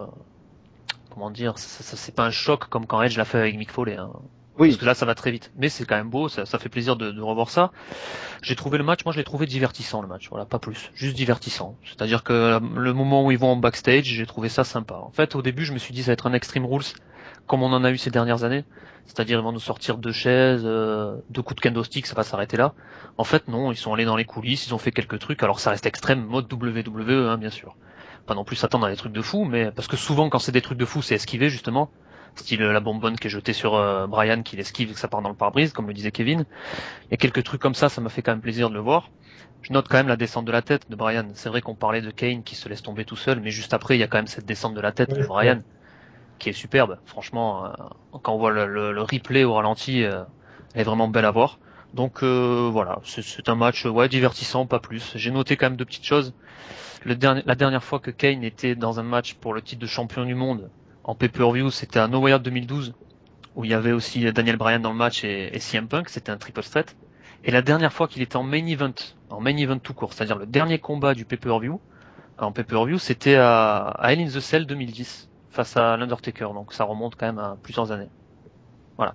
comment dire, ça c'est pas un choc comme quand Edge l'a fait avec Mick Foley. Hein. Oui. Parce que là, ça va très vite. Mais c'est quand même beau, ça fait plaisir de revoir ça. J'ai trouvé le match, moi je l'ai trouvé divertissant le match, voilà, pas plus, juste divertissant. C'est-à-dire que le moment où ils vont en backstage, j'ai trouvé ça sympa. En fait, au début, je me suis dit ça va être un Extreme Rules comme on en a eu ces dernières années, c'est-à-dire ils vont nous sortir 2 chaises, 2 coups de kendo stick, ça va s'arrêter là. En fait, non, ils sont allés dans les coulisses, ils ont fait quelques trucs. Alors ça reste extrême, mode WWE, hein, bien sûr. Pas non plus s'attendre à des trucs de fou, mais parce que souvent quand c'est des trucs de fou, c'est esquivé justement. Style la bonbonne qui est jetée sur Brian, qui l'esquive et que ça part dans le pare-brise, comme le disait Kevin. Il y a quelques trucs comme ça m'a fait quand même plaisir de le voir. Je note quand même la descente de la tête de Brian. C'est vrai qu'on parlait de Kane qui se laisse tomber tout seul, mais juste après, il y a quand même cette descente de la tête de Brian qui est superbe. Franchement, quand on voit le replay au ralenti, elle est vraiment belle à voir. Donc voilà, c'est un match divertissant, pas plus. J'ai noté quand même 2 petites choses. La dernière fois que Kane était dans un match pour le titre de champion du monde en pay-per-view, c'était à No Way Out 2012, où il y avait aussi Daniel Bryan dans le match et CM Punk, c'était un triple threat. Et la dernière fois qu'il était en main event tout court, c'est-à-dire le dernier combat du pay-per-view, c'était à Hell in the Cell 2010, face à l'Undertaker, donc ça remonte quand même à plusieurs années. Voilà.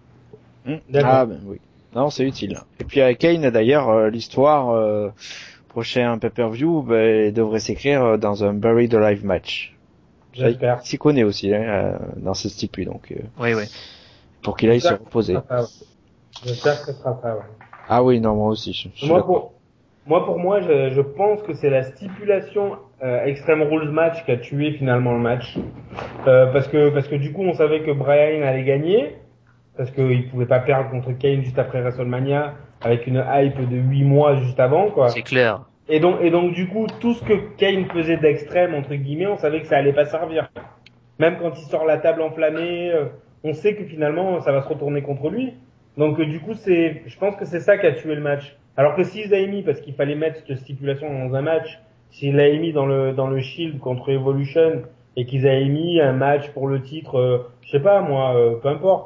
Ah ben oui. Non, c'est utile. Et puis avec Kane, d'ailleurs, l'histoire prochain pay-per-view devrait s'écrire dans un Buried Alive match. J'espère. Il s'y connaît aussi dans ce style, donc oui. pour qu'il aille se reposer. J'espère que ce sera ça, ouais. Ah oui, non, moi aussi. Pour moi, je pense que c'est la stipulation Extreme Rules match qui a tué finalement le match. Parce que du coup, on savait que Bryan allait gagner. Parce qu'il pouvait pas perdre contre Kane juste après WrestleMania avec une hype de 8 mois juste avant, quoi. C'est clair. Et donc du coup, tout ce que Kane faisait d'extrême, entre guillemets, on savait que ça allait pas servir. Même quand il sort la table enflammée, on sait que finalement, ça va se retourner contre lui. Donc du coup, je pense que c'est ça qui a tué le match. Alors que s'ils avaient mis, parce qu'il fallait mettre cette stipulation dans un match, s'ils l'avaient mis dans le Shield contre Evolution, et qu'ils avaient mis un match pour le titre, je sais pas moi, peu importe,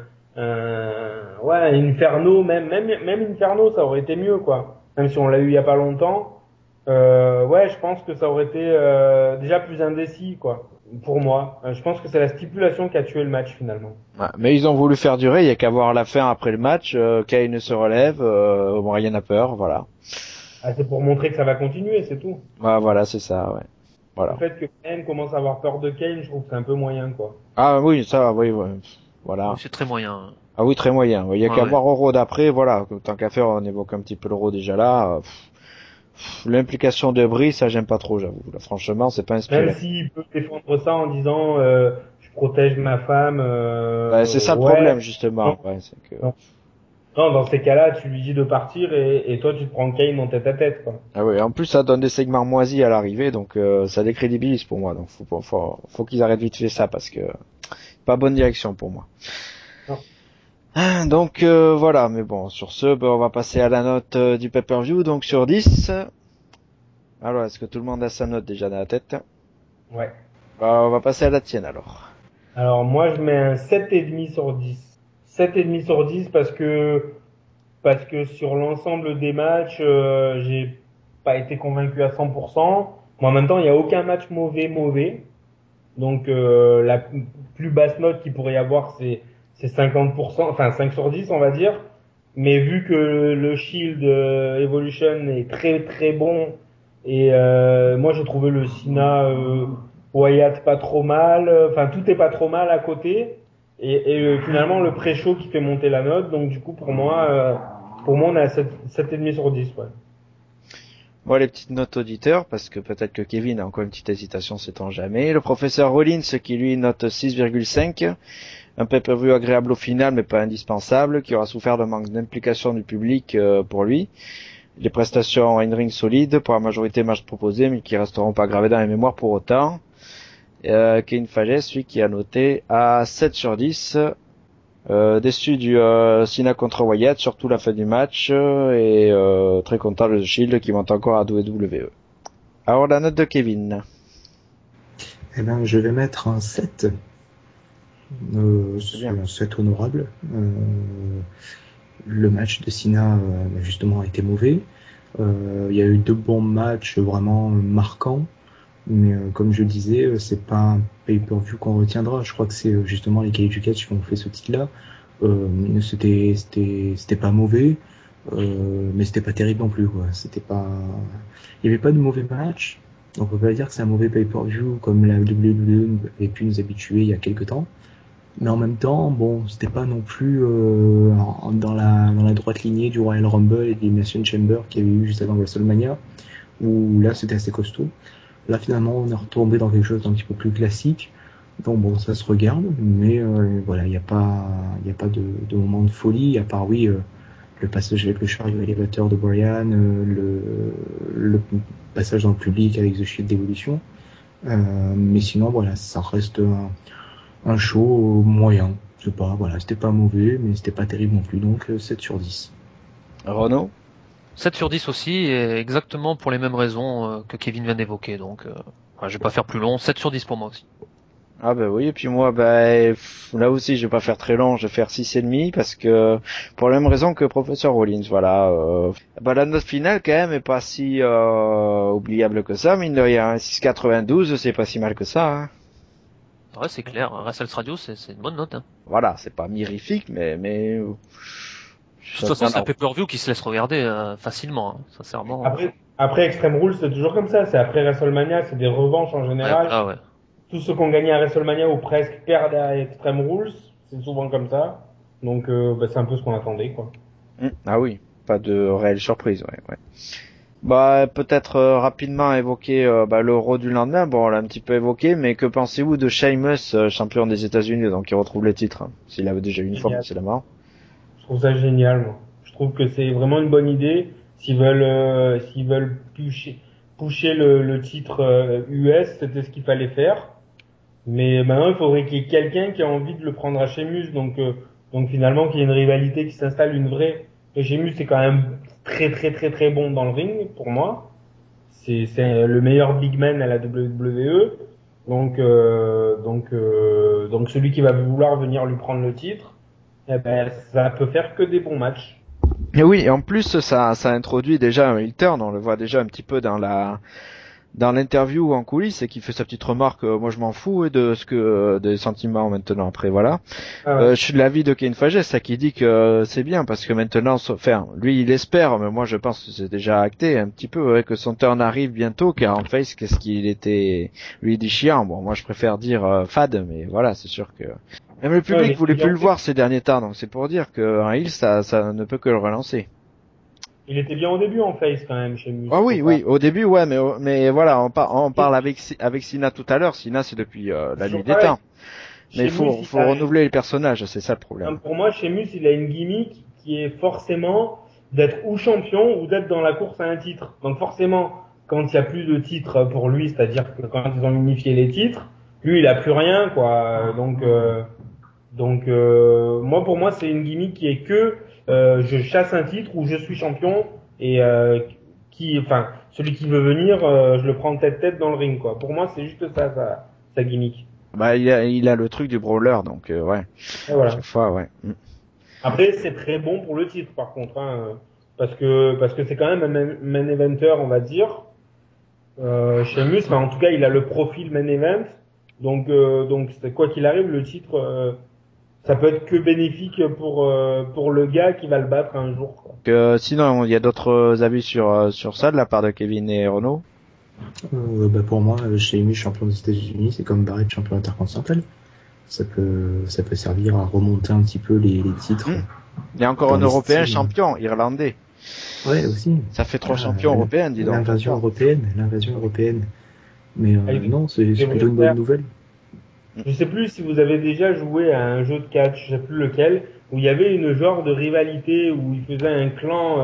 Inferno, même Inferno, ça aurait été mieux, quoi. Même si on l'a eu il y a pas longtemps, je pense que ça aurait été déjà plus indécis, quoi. Pour moi, je pense que c'est la stipulation qui a tué le match finalement. Ouais, mais ils ont voulu faire durer, il y a qu'à voir la fin après le match. Kane se relève, Brian a peur, voilà. Ah, c'est pour montrer que ça va continuer, c'est tout. Ouais, voilà, c'est ça, ouais. Voilà. Le fait que Kane commence à avoir peur de Kane, je trouve que c'est un peu moyen, quoi. Ah oui, ça, oui, ouais. Voilà. C'est très moyen. Ah oui, très moyen. Il y a qu'à voir au Raw d'après, voilà. Tant qu'à faire, on évoque un petit peu le Raw déjà là. L'implication de Brie, ça j'aime pas trop, j'avoue. Là, franchement, c'est pas inspiré. Même s'il peut défendre ça en disant je protège ma femme. C'est ça le problème justement. Non. Ouais, c'est que... non, dans ces cas-là, tu lui dis de partir et toi tu te prends Kane en tête à tête, quoi. Ah oui, en plus ça donne des segments moisis à l'arrivée, donc ça décrédibilise pour moi. Donc faut qu'ils arrêtent vite fait ça parce que pas bonne direction pour moi. Non. Donc voilà, mais bon, sur ce, on va passer à la note du pay-per-view, donc sur 10. Alors, est-ce que tout le monde a sa note déjà dans la tête? Ouais. On va passer à la tienne alors. Alors moi je mets un 7,5 sur 10. 7,5 sur 10 parce que sur l'ensemble des matchs, j'ai pas été convaincu à 100%. Mais en même temps, il n'y a aucun match mauvais. Donc la plus basse note qu'il pourrait y avoir, c'est 50%, enfin 5 sur 10 on va dire. Mais vu que le Shield Evolution est très très bon, et moi j'ai trouvé le Cena Wyatt pas trop mal, enfin tout est pas trop mal à côté, et finalement le pré-show qui fait monter la note, donc du coup pour moi on a 7,5 sur 10, ouais. Bon, les petites notes auditeurs, parce que peut-être que Kevin a encore une petite hésitation, sait-on jamais. Le professeur Rollins, qui lui note 6,5. Un pay-per-view agréable au final, mais pas indispensable, qui aura souffert d'un manque d'implication du public pour lui. Les prestations in-ring solides pour la majorité matchs proposés, mais qui resteront pas gravés dans la mémoire pour autant. Kane Fages, celui qui a noté à 7 sur 10. Déçu du Cena contre Wyatt, surtout la fin du match, et très content de The Shield qui monte encore à WWE. Alors la note de Kevin. Eh ben, je vais mettre un 7. C'est un 7 honorable. Le match de Cena justement a été mauvais. Il y a eu 2 bons matchs vraiment marquants, mais comme je disais, c'est pas un pay-per-view qu'on retiendra. Je crois que c'est justement les Cage Catch qui ont fait ce titre-là. C'était pas mauvais, mais c'était pas terrible non plus, quoi. Il y avait pas de mauvais match. Donc on peut pas dire que c'est un mauvais pay-per-view comme la WWE avait pu nous habituer il y a quelques temps. Mais en même temps, bon, c'était pas non plus dans la droite lignée du Royal Rumble et de l'Elimination Chamber qu'il y avait eu juste avant WrestleMania, où là c'était assez costaud. Là finalement on est retombé dans quelque chose d'un petit peu plus classique. Donc bon, ça se regarde, mais voilà, il n'y a pas de moment de folie, à part le passage avec le chariot élévateur de Brian, le passage dans le public avec The Shield d'Evolution. Mais sinon voilà, ça reste un show moyen. Je sais pas, voilà, c'était pas mauvais, mais c'était pas terrible non plus, donc 7/10. Renaud? 7/10 aussi, et exactement pour les mêmes raisons que Kevin vient d'évoquer. Donc, je vais pas faire plus long. 7/10 pour moi aussi. Ah bah oui, et puis moi, là aussi, je vais pas faire très long, je vais faire 6,5 parce que pour la même raison que Professeur Rollins, voilà. La note finale quand même est pas si oubliable que ça, mine de rien. 6,92, c'est pas si mal que ça. Hein. Ouais, c'est clair. Wrestle Radio, c'est une bonne note. Hein. Voilà, c'est pas mirifique, mais De toute façon, c'est un pay-per-view qui se laisse regarder facilement, hein, sincèrement. Après Extreme Rules, c'est toujours comme ça. C'est après WrestleMania, c'est des revanches en général. Ouais. Tous ceux qui ont gagné à WrestleMania ou presque perdent à Extreme Rules. C'est souvent comme ça. Donc, c'est un peu ce qu'on attendait, quoi. Ah oui, pas de réelle surprise, ouais. Peut-être rapidement évoquer le Raw du lendemain. Bon, on l'a un petit peu évoqué, mais que pensez-vous de Sheamus, champion des États-Unis, donc qui retrouve le titre, hein, s'il avait déjà eu une fois, c'est la mort. Je trouve ça génial, moi. Je trouve que c'est vraiment une bonne idée. S'ils veulent pusher le titre US, c'était ce qu'il fallait faire. Mais maintenant, il faudrait qu'il y ait quelqu'un qui a envie de le prendre à Sheamus. Donc finalement, qu'il y ait une rivalité qui s'installe, une vraie. Et Sheamus, c'est quand même très très très très bon dans le ring, pour moi. C'est le meilleur big man à la WWE. Donc celui qui va vouloir venir lui prendre le titre, eh ben, ça peut faire que des bons matchs. Et oui, et en plus, ça introduit déjà un heel turn, on le voit déjà un petit peu dans l'interview en coulisses, et qui fait sa petite remarque, moi je m'en fous des sentiments maintenant après, voilà. Je suis de l'avis de Ken Fages, ça qui dit que c'est bien parce que maintenant, lui il espère, mais moi je pense que c'est déjà acté un petit peu, que son turn arrive bientôt, car en face, qu'est-ce qu'il était, lui dit chiant, bon moi je préfère dire fade, mais voilà, c'est sûr que même le public voulait plus le voir ces derniers temps, donc c'est pour dire qu'un heel ça ne peut que le relancer. Il était bien au début en face quand même chez Mus. Ah oui, au début, ouais, mais voilà, on parle avec Sina tout à l'heure. Sina, c'est depuis la nuit des temps. Mais il faut renouveler les personnages, c'est ça le problème. Pour moi, chez Mus, il a une gimmick qui est forcément d'être ou champion ou d'être dans la course à un titre. Donc forcément, quand il y a plus de titres pour lui, c'est-à-dire que quand ils ont unifié les titres, lui, il a plus rien, quoi. Donc moi, pour moi, c'est une gimmick qui est que je chasse un titre où je suis champion et celui qui veut venir, je le prends tête dans le ring, quoi. Pour moi, c'est juste ça, sa gimmick. Il a le truc du brawler, donc ouais. Et voilà. Chaque fois, ouais. Après, c'est très bon pour le titre, par contre, hein, parce que c'est quand même un main eventer, on va dire. Chez Mus, en tout cas, il a le profil main event, donc quoi qu'il arrive, le titre. Ça peut être que bénéfique pour le gars qui va le battre un jour, quoi. Sinon, il y a d'autres avis sur ça de la part de Kevin et Renaud. Pour moi, Sheamus champion des États-Unis, c'est comme Barrett champion intercontinental. Ça peut servir à remonter un petit peu les titres. Il y a encore un Européen champion irlandais. Ouais, aussi. Ça fait 3 champions européens, dis donc. L'invasion européenne. Mais non, c'est plutôt une bonne nouvelle. Je sais plus si vous avez déjà joué à un jeu de catch, je sais plus lequel, où il y avait une genre de rivalité où il faisait un clan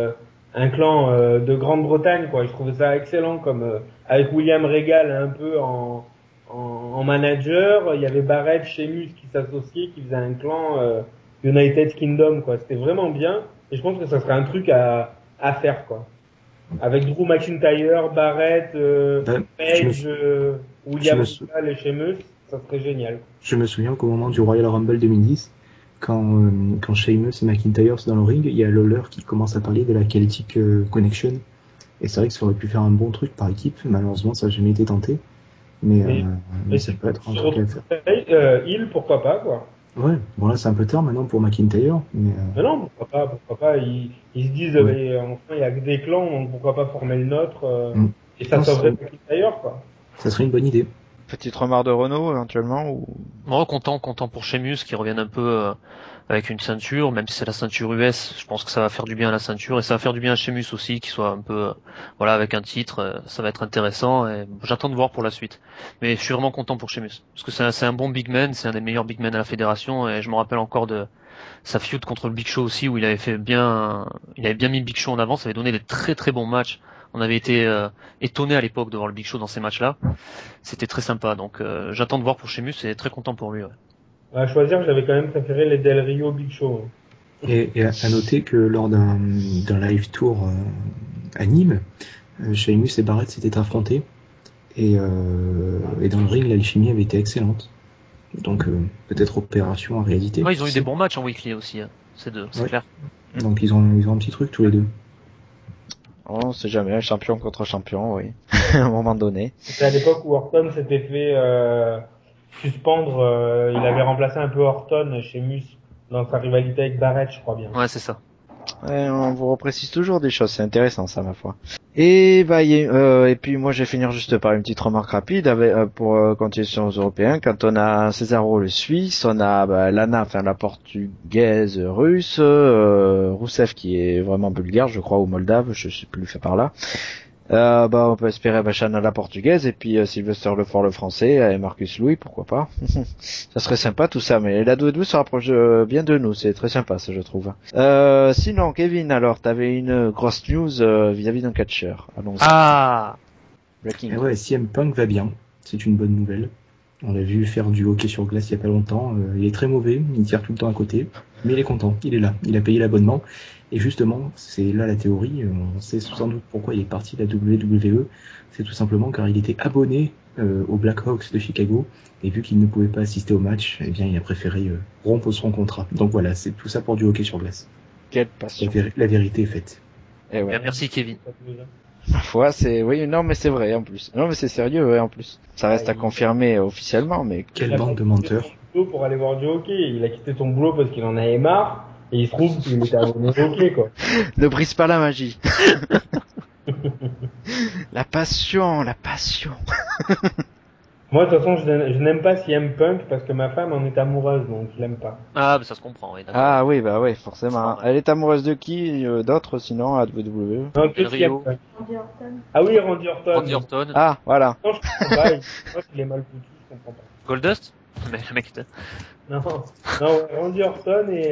de Grande-Bretagne, quoi. Je trouvais ça excellent, comme avec William Regal un peu en manager. Il y avait Barrett, Sheamus qui s'associaient, qui faisait un clan United Kingdom, quoi. C'était vraiment bien, et je pense que ça serait un truc à faire, quoi. Avec Drew McIntyre, Barrett, Page, William Regal et Sheamus. Ça serait génial. Je me souviens qu'au moment du Royal Rumble 2010, quand Sheamus et McIntyre sont dans le ring, il y a Lawler qui commence à parler de la Celtic Connection. Et c'est vrai que ça aurait pu faire un bon truc par équipe. Malheureusement, ça n'a jamais été tenté. Mais ça peut être un truc à faire. Hill, pourquoi pas, quoi. Ouais, bon là c'est un peu tard maintenant pour McIntyre. Mais non, pourquoi pas. Ils se disent, mais enfin, il y a que des clans, donc pourquoi pas former le nôtre. Et ça sauverait McIntyre, quoi. Ça serait une bonne idée. Petite remarque de Renault éventuellement ou... Moi, content pour Sheamus qui revienne un peu avec une ceinture, même si c'est la ceinture US, je pense que ça va faire du bien à la ceinture et ça va faire du bien à Sheamus aussi, qui soit un peu, voilà, avec un titre, ça va être intéressant et j'attends de voir pour la suite. Mais je suis vraiment content pour Sheamus parce que c'est un bon big man, c'est un des meilleurs big men à la fédération et je me rappelle encore de sa feud contre le Big Show aussi où il avait bien mis le Big Show en avant, ça avait donné des très très bons matchs. On avait été étonnés à l'époque de voir le Big Show dans ces matchs-là. C'était très sympa, donc j'attends de voir pour Sheamus et très content pour lui. Ouais. À choisir, j'avais quand même préféré les Del Rio Big Show. Et à noter que lors d'un live tour à Nîmes, Sheamus et Barrett s'étaient affrontés et dans le ring l'alchimie avait été excellente. Donc peut-être opération en réalité. Ouais, ils ont eu des bons matchs en weekly aussi, hein. C'est clair. Donc ils ont un petit truc tous les deux. On sait jamais, champion contre champion, oui. À un moment donné. C'était à l'époque où Orton s'était fait suspendre, il avait remplacé un peu Orton chez Mus dans sa rivalité avec Barrett, je crois bien. Ouais, c'est ça. Ouais, on vous reprécise toujours des choses, c'est intéressant ça ma foi. Et et puis moi je vais finir juste par une petite remarque rapide pour continuer sur les Européens. Quand on a Cesaro le Suisse, on a Lana, enfin la portugaise russe, Rousseff qui est vraiment bulgare je crois ou moldave, je sais plus fait par là. On peut espérer Bachana la portugaise et puis Sylvester Lefort le français et Marcus Louis, pourquoi pas. Ça serait sympa tout ça, mais la WWE se rapproche bien de nous, c'est très sympa ça je trouve. Sinon Kevin, alors t'avais une grosse news vis-à-vis d'un catcheur. Allons-y. Ah, Et ouais, CM Punk va bien, c'est une bonne nouvelle. On l'a vu faire du hockey sur glace il y a pas longtemps, il est très mauvais, il tire tout le temps à côté, mais il est content, il est là, il a payé l'abonnement. Et justement, c'est là la théorie, on sait sans doute pourquoi il est parti de la WWE, c'est tout simplement car il était abonné aux Blackhawks de Chicago, et vu qu'il ne pouvait pas assister au match, eh bien il a préféré rompre son contrat. Donc voilà, c'est tout ça pour du hockey sur glace. Quelle passion. La vérité est faite. Et ouais. bien, merci Kevin. Ma foi, non mais c'est vrai en plus. Non mais c'est sérieux ouais, en plus. Ça reste à confirmer officiellement, mais quelle bande de menteurs. Pour aller voir du hockey, il a quitté son boulot parce qu'il en avait marre. Et il se trouve qu'il était abonné au hockey, quoi. Ne brise pas la magie. La passion. Moi, de toute façon, je n'aime pas CM Punk parce que ma femme en est amoureuse, donc je l'aime pas. Ah, mais ça se comprend, oui, d'accord. Ah oui, bah oui, forcément. Elle est amoureuse de qui d'autres sinon à WWE? Non, que Rio. CM Punk. Ah oui, Randy Orton. Randy Orton. Ah, voilà. Non, je comprends pas. Je crois qu'il est mal foutu, je comprends pas. Goldust? Mais le mec, Non, Randy Orton et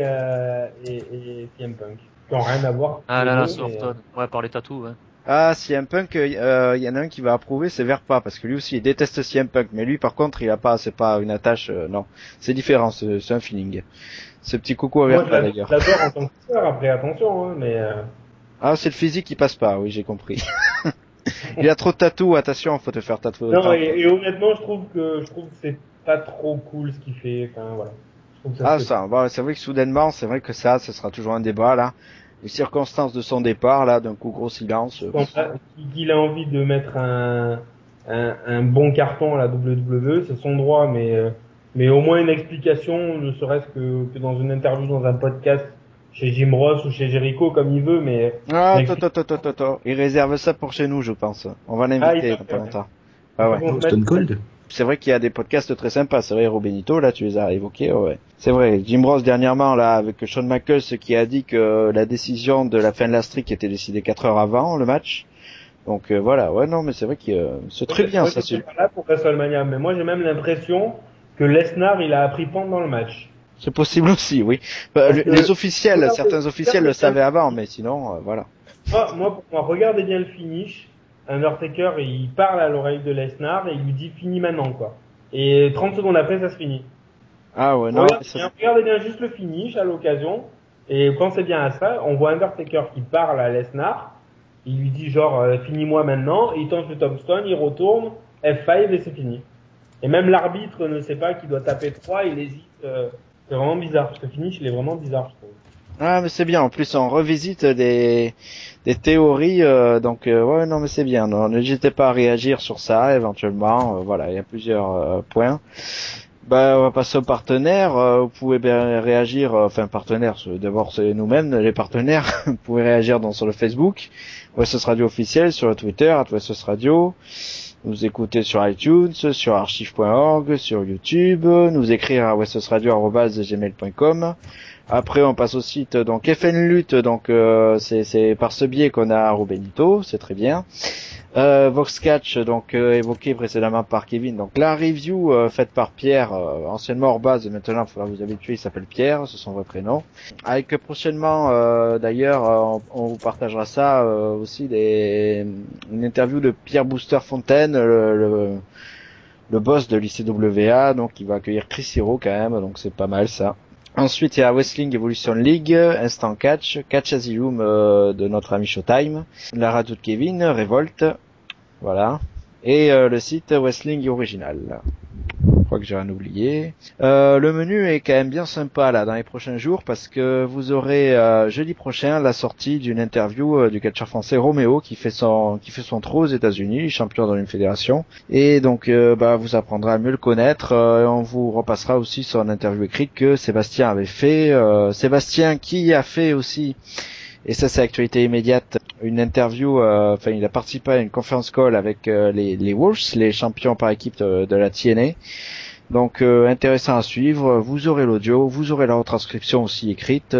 CM Punk. Qui ont rien à voir. ah là là, mais, Orton. Ouais, par les tatous, ouais. Ah, CM Punk, y en a un qui va approuver, c'est Verpa, parce que lui aussi il déteste CM Punk, mais lui par contre c'est pas une attache, non, c'est différent, c'est un feeling. Ce petit coucou à moi, Verpa d'ailleurs. Je l'adore en tant que sœur, après attention, hein, mais Ah, c'est le physique qui passe pas, oui j'ai compris. Il a trop de tatous, attention, faut te faire tatouer. non, et honnêtement, je trouve que c'est pas trop cool ce qu'il fait, enfin voilà. Je trouve que C'est vrai que soudainement, c'est vrai que ce sera toujours un débat là. Les circonstances de son départ là, d'un coup gros silence. Qu'il a envie de mettre un bon carton à la WWE, c'est son droit, mais au moins une explication, ne serait-ce que dans une interview, dans un podcast chez Jim Ross ou chez Jericho comme il veut, mais. Ah, il réserve ça pour chez nous, je pense. On va l'inviter dans pas longtemps. Ah ouais. Stone Cold. C'est vrai qu'il y a des podcasts très sympas. C'est vrai, Benito, là, tu les as évoqués, ouais. C'est vrai. Jim Ross, dernièrement, là, avec Shawn Michaels, qui a dit que la décision de la fin de la streak était décidée 4 heures avant le match. Donc, voilà. Ouais, non, mais c'est vrai que c'est très bien, ça. C'est pas là pour WrestleMania, mais moi, j'ai même l'impression que Lesnar, il a appris pendant le match. C'est possible aussi, oui. Les officiels, certains officiels le savaient avant, mais sinon, voilà. Moi, regardez bien le finish. Undertaker, il parle à l'oreille de Lesnar et il lui dit fini maintenant, quoi. Et 30 secondes après, ça se finit. Ah ouais, non. Regardez bien juste le finish à l'occasion. Et quand c'est bien à ça, on voit Undertaker qui parle à Lesnar. Il lui dit genre finis-moi maintenant. Il tente le tombstone, il retourne, F5 et c'est fini. Et même l'arbitre ne sait pas qu'il doit taper 3, il hésite. C'est vraiment bizarre. Ce finish, il est vraiment bizarre, je trouve. Ah mais c'est bien, en plus on revisite des théories, donc ouais non mais c'est bien, n'hésitez pas à réagir sur ça éventuellement, voilà, il y a plusieurs points. Bah, on va passer aux partenaires. Vous pouvez bien réagir. Enfin, partenaires. D'abord, c'est nous-mêmes, les partenaires. Vous pouvez réagir sur le Facebook, Wessos Radio officiel, sur le Twitter, @Wessos Radio. Nous écouter sur iTunes, sur archive.org, sur YouTube. Nous écrire à wessosradio@gmail.com. Après, on passe au site donc FN Lutte. Donc, c'est par ce biais qu'on a Rubenito. C'est très bien. Voxcatch, donc évoqué précédemment par Kevin. Donc la review faite par Pierre, anciennement Orbaz, maintenant il faudra vous habituer, il s'appelle Pierre, c'est son vrai prénom. Avec prochainement, d'ailleurs, on vous partagera ça aussi, une interview de Pierre Booster Fontaine, le boss de l'ICWA, donc il va accueillir Chris Hero quand même, donc c'est pas mal ça. Ensuite, il y a Wrestling Evolution League, Instant Catch, Catch Asylum de notre ami Showtime, la radio de Kevin, Revolt, voilà, et le site Wrestling Original. Je crois que j'ai rien oublié. Le menu est quand même bien sympa là dans les prochains jours parce que vous aurez jeudi prochain la sortie d'une interview du catcheur français Roméo qui fait son trou aux États-Unis, champion dans une fédération, et donc vous apprendrez à mieux le connaître. Et on vous repassera aussi son interview écrite que Sébastien avait fait. Sébastien qui a fait aussi, et ça c'est actualité immédiate, une interview, il a participé à une conference call avec les Wolves, les champions par équipe de la TNA. Donc intéressant à suivre, vous aurez l'audio, vous aurez la retranscription aussi écrite,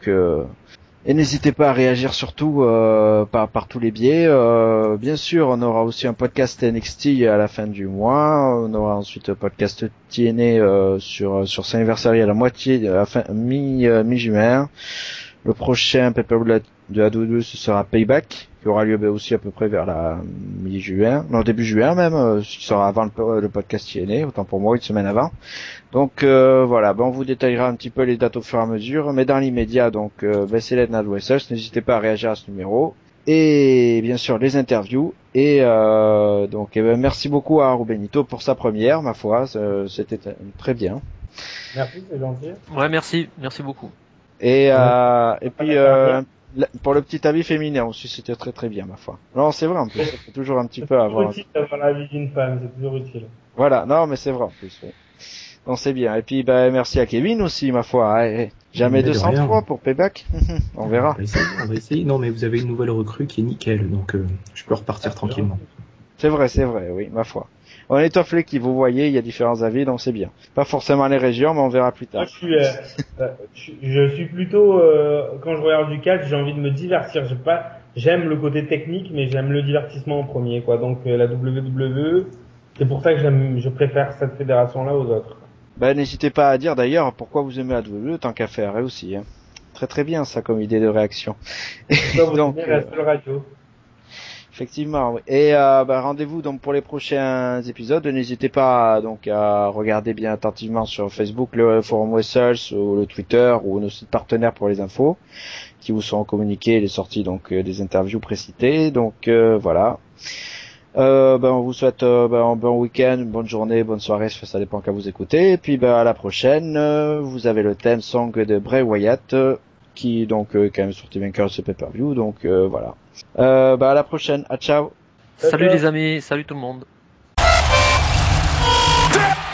et n'hésitez pas à réagir surtout par tous les biais. Bien sûr, on aura aussi un podcast NXT à la fin du mois, on aura ensuite un podcast TNA sur Slammiversary à la moitié, à la fin mi-juin. Le prochain pay-per-view de la WWE, ce sera Payback, qui aura lieu aussi à peu près vers la mi-juin, non début juin même, ce sera avant le podcast TNA, autant pour moi, une semaine avant. Donc voilà, on vous détaillera un petit peu les dates au fur et à mesure, mais dans l'immédiat, donc c'est Let's Not Wrestle, n'hésitez pas à réagir à ce numéro, et bien sûr les interviews, et merci beaucoup à Rubenito pour sa première, ma foi, c'était très bien. Merci, c'est gentil. Ouais, merci beaucoup. Et puis pour le petit avis féminin aussi, c'était très très bien, ma foi. Non, c'est vrai en plus, ça fait toujours un petit peu avoir. C'est utile d'avoir l'avis d'une femme, c'est toujours utile. Voilà, non mais c'est vrai en plus. Oui. Non, c'est bien. Et puis merci à Kevin aussi, ma foi. Jamais 203 pour Payback. On verra. On va essayer. Non mais vous avez une nouvelle recrue qui est nickel, donc je peux repartir tranquillement. C'est vrai, oui, ma foi. On étoffe l'équipe, vous voyez, il y a différents avis, donc c'est bien. Pas forcément les régions, mais on verra plus tard. Moi, je suis plutôt, quand je regarde du catch, j'ai envie de me divertir. J'aime le côté technique, mais j'aime le divertissement en premier, quoi. Donc, la WWE, c'est pour ça que je préfère cette fédération-là aux autres. N'hésitez pas à dire d'ailleurs pourquoi vous aimez la WWE, tant qu'à faire, aussi, hein. Très très bien, ça, comme idée de réaction. Pourquoi vous aimez la seule radio? Effectivement, oui. Et rendez-vous donc pour les prochains épisodes. N'hésitez pas à regarder bien attentivement sur Facebook le forum Wessels ou le Twitter ou nos sites partenaires pour les infos qui vous seront communiqués les sorties des interviews précitées. Donc voilà. On vous souhaite un bon week-end, une bonne journée, bonne soirée, ça dépend quand vous écoutez. Et puis à la prochaine. Vous avez le thème song de Bray Wyatt qui quand même sorti vainqueur de ce pay-per-view. Donc voilà. À la prochaine. Ciao. Salut les amis, salut tout le monde.